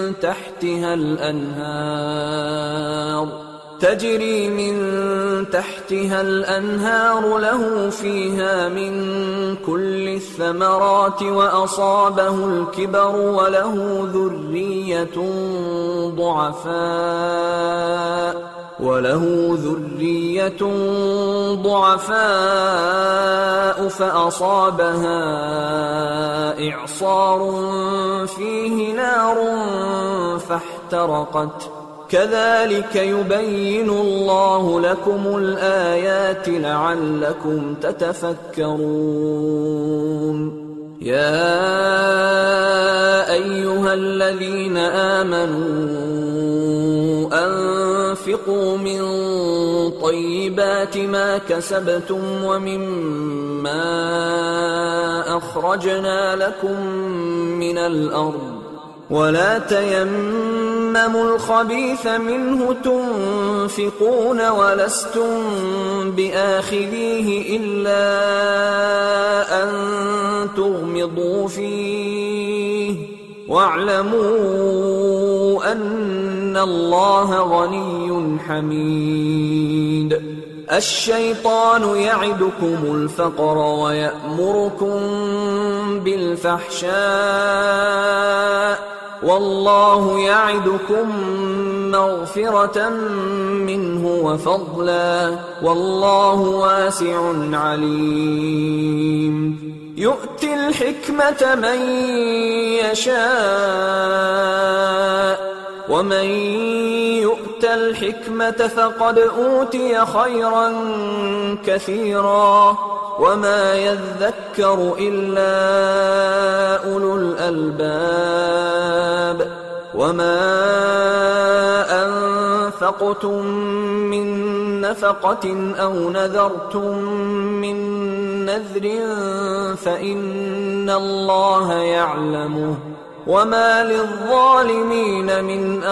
تحتها الأنهار له فيها من كل الثمرات وأصابه الكبر وله ذرية ضعفاء فأصابها إعصار فيه نار فاحترقت كذلك يبين الله لكم الآيات لعلكم تتفكرون يا أيها الذين آمنوا أنفقوا من طيبات ما كسبتم ومما أخرجنا لكم من الأرض ولا تيمموا الخبيث منه تنفقون ولستم بآخذيه إلا أن تغمضوا فيه واعلموا أن الله غني حميد الشيطان يعدكم الفقر ويأمركم بالفحشاء والله يعدكم مغفرة منه وفضلا والله واسع عليم يؤتي الحكمة من يشاء ومن يؤت الحكمة فقد أوتي خيرا كثيرا وما يذكر إلا أولو الألباب وما أنفقتم من نفقة أو نذرتم من نذر فإن الله يعلمه وما للظالمين من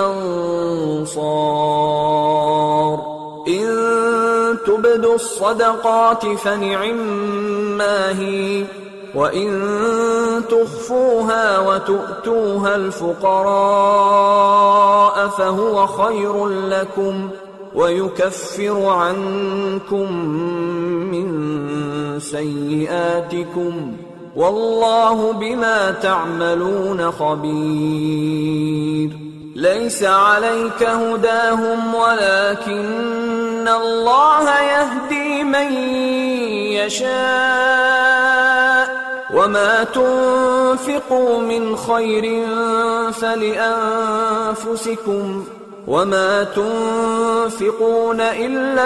أنصار إن تبدوا الصدقات فنعما هي وإن تخفوها وتؤتوها الفقراء فهو خير لكم ويكفر عنكم من سيئاتكم والله بما تعملون خبير ليس عليك هداهم ولكن الله يهدي من يشاء وما تنفقوا من خير فلأنفسكم وما تنفقون إلا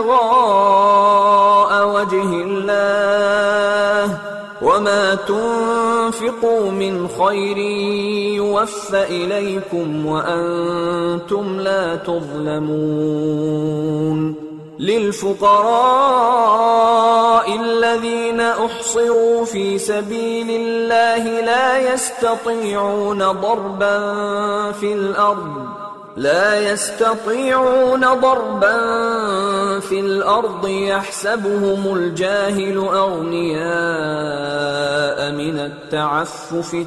ابتغاء وجه الله وما تنفقوا من خير يوفى إليكم وأنتم لا تظلمون للفقراء الذين أحصروا في سبيل الله لا يستطيعون ضربا في الأرض يحسبهم الجاهل أغنياء من التعفف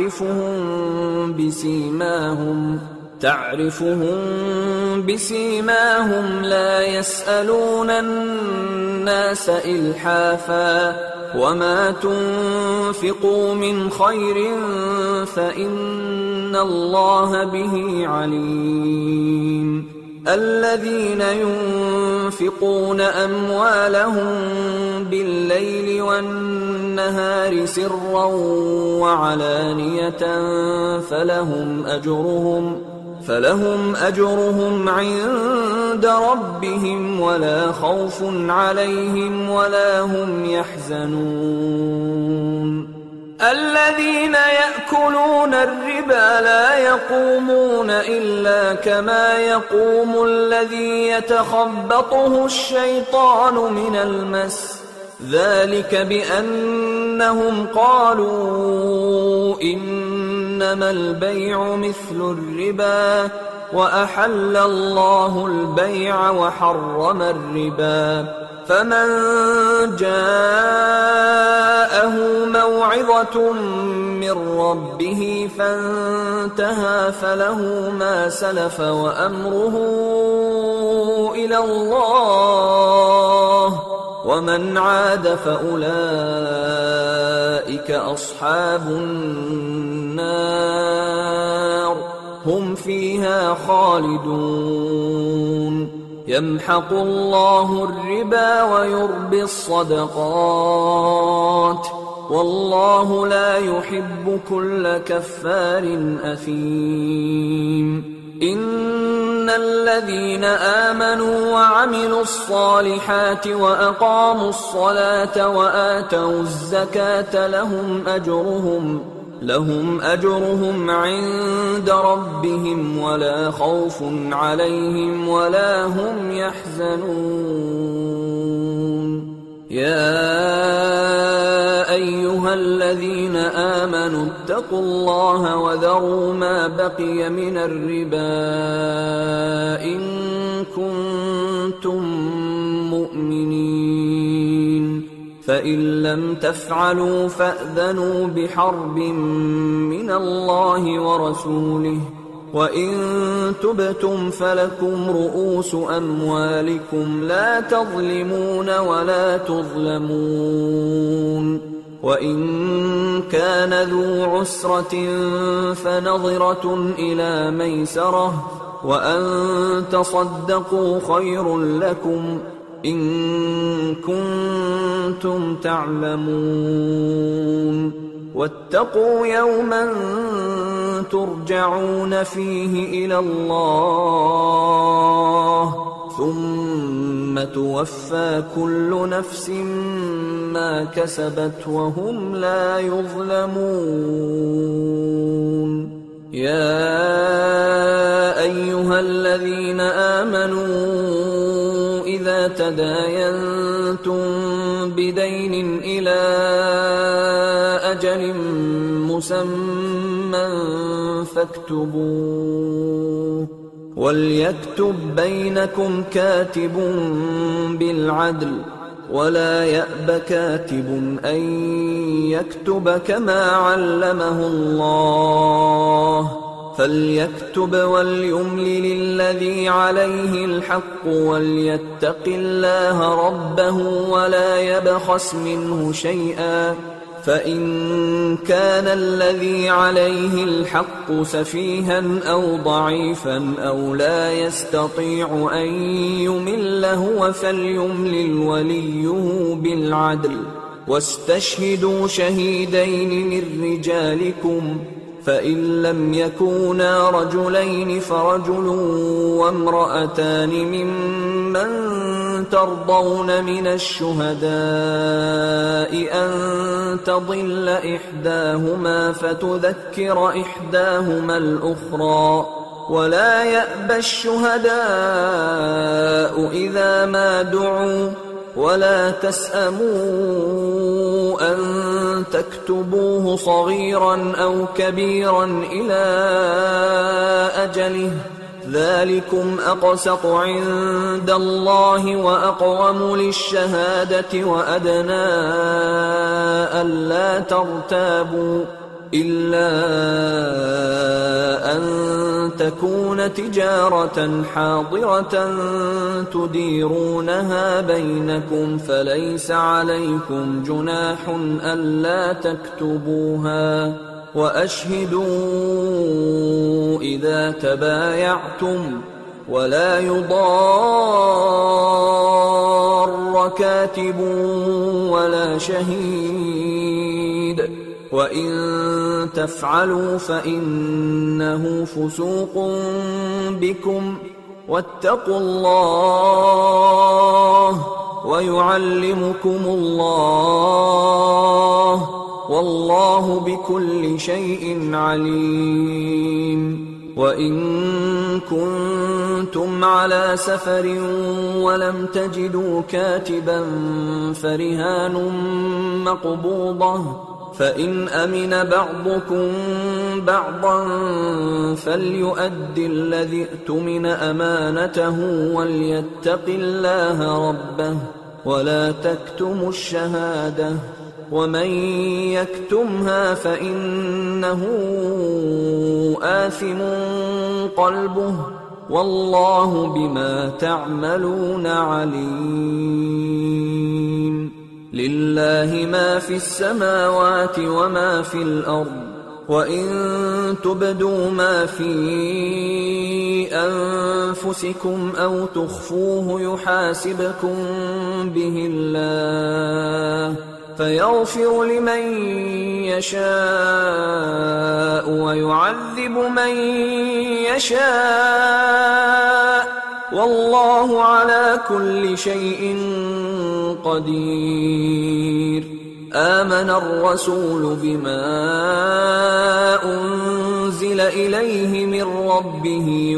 تعرفهم بسيماهم لا يسألون الناس إلحافا وما تنفقوا من خير فإن الله به عليم الذين ينفقون أموالهم بالليل والنهار سرا وعلانية فلهم أجرهم عند ربهم ولا خوف عليهم ولا هم يحزنون الذين يأكلون الربا لا يقومون إلا كما يقوم الذي يتخبطه الشيطان من المس ذلك بأنهم قالوا إنما البيع مثل الربا وأحل الله البيع وحرم الربا فمن جاءه موعظة من ربه فانتهى فله ما سلف وأمره إلى الله ومن عاد فأولئك أصحاب النار هم فيها خالدون يمحق الله الربا ويربي الصدقات والله لا يحب كل كفار أثيم إن الذين آمنوا وعملوا الصالحات وأقاموا الصلاة وآتوا الزكاة لهم أجرهم عند ربهم ولا خوف عليهم ولا هم يحزنون يا أيها الذين آمنوا اتقوا الله وذروا ما بقي من الربا إن كنتم مؤمنين فإن لم تفعلوا فأذنوا بحرب من الله ورسوله وإن تبتم فلكم رؤوس أموالكم لا تظلمون ولا تظلمون وإن كان ذو عسرة فنظرة إلى ميسرة وأن تصدقوا خير لكم إن كنتم تعلمون واتقوا يوما ترجعون فيه إلى الله ثم توفى كل نفس ما كسبت وهم لا يظلمون يا أيها الذين آمنوا إذا تداينتم بدين إلى أجل مسمى فاكتبوه وليكتب بينكم كاتب بالعدل ولا يأب كاتب أن يكتب كما علمه الله فليكتب وليملل الذي عليه الحق وليتق الله ربه ولا يبخس منه شيئا فإن كان الذي عليه الحق سفيها أو ضعيفا أو لا يستطيع أن يمل هو فليملل وليه بالعدل واستشهدوا شهيدين من رجالكم فإن لم يكونا رجلين فرجل وامرأتان ممن ترضون من الشهداء أن تضل إحداهما فتذكر إحداهما الأخرى ولا يأبى الشهداء إذا ما دعوا ولا تسأموا أن تكتبوه صغيرا أو كبيرا إلى أجله ذلكم أقسط عند الله وأقوم للشهادة وأدنى ألا ترتابوا إلا أن تكون تجارة حاضرة تديرونها بينكم فليس عليكم جناح ألا تكتبوها وأشهدوا إذا تبايعتم ولا يضار كاتب ولا شهيد وإن تفعلوا فإنه فسوق بكم واتقوا الله ويعلمكم الله والله بكل شيء عليم وإن كنتم على سفر ولم تجدوا كاتبا فرهان مقبوضة فإن أمن بعضكم بعضا فليؤد الذي اؤتمن أمانته وليتق الله ربه ولا تكتموا الشهادة ومن يكتمها فإنه آثم قلبه والله بما تعملون عليم. لله ما في السماوات وما في الأرض وإن تبدوا ما في أنفسكم أو تخفوه يحاسبكم به الله فيغفر لمن يشاء ويعذب من يشاء والله على كل شيء قدير. آمن الرسول بما أنزل إليه من ربه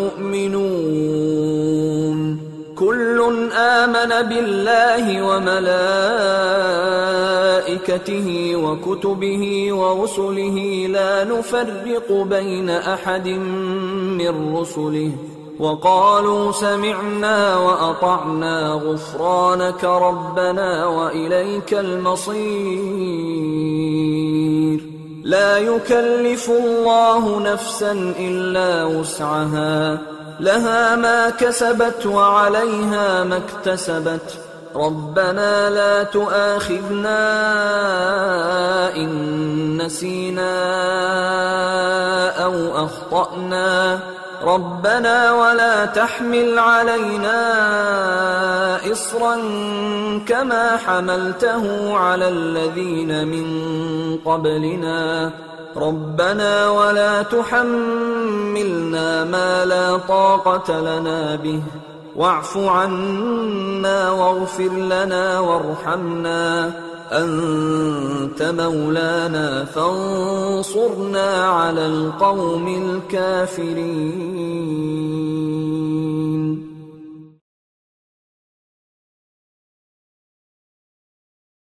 والمؤمنون كل آمن بالله وملائكته وكتبه ورسله لا نفرق بين أحد من رسله وقالوا سمعنا وأطعنا غفرانك ربنا وإليك المصير. لا يكلف الله نفسا إلا وسعها لها ما كسبت وعليها ما اكتسبت ربنا لا تؤاخذنا إن نسينا أو أخطأنا ربنا ولا تحمل علينا إصرا كما حملته على الذين من قبلنا ربنا ولا تحملنا ما لا طاقة لنا به واعف عنا واغفر لنا وارحمنا أنت مولانا فانصرنا على القوم الكافرين.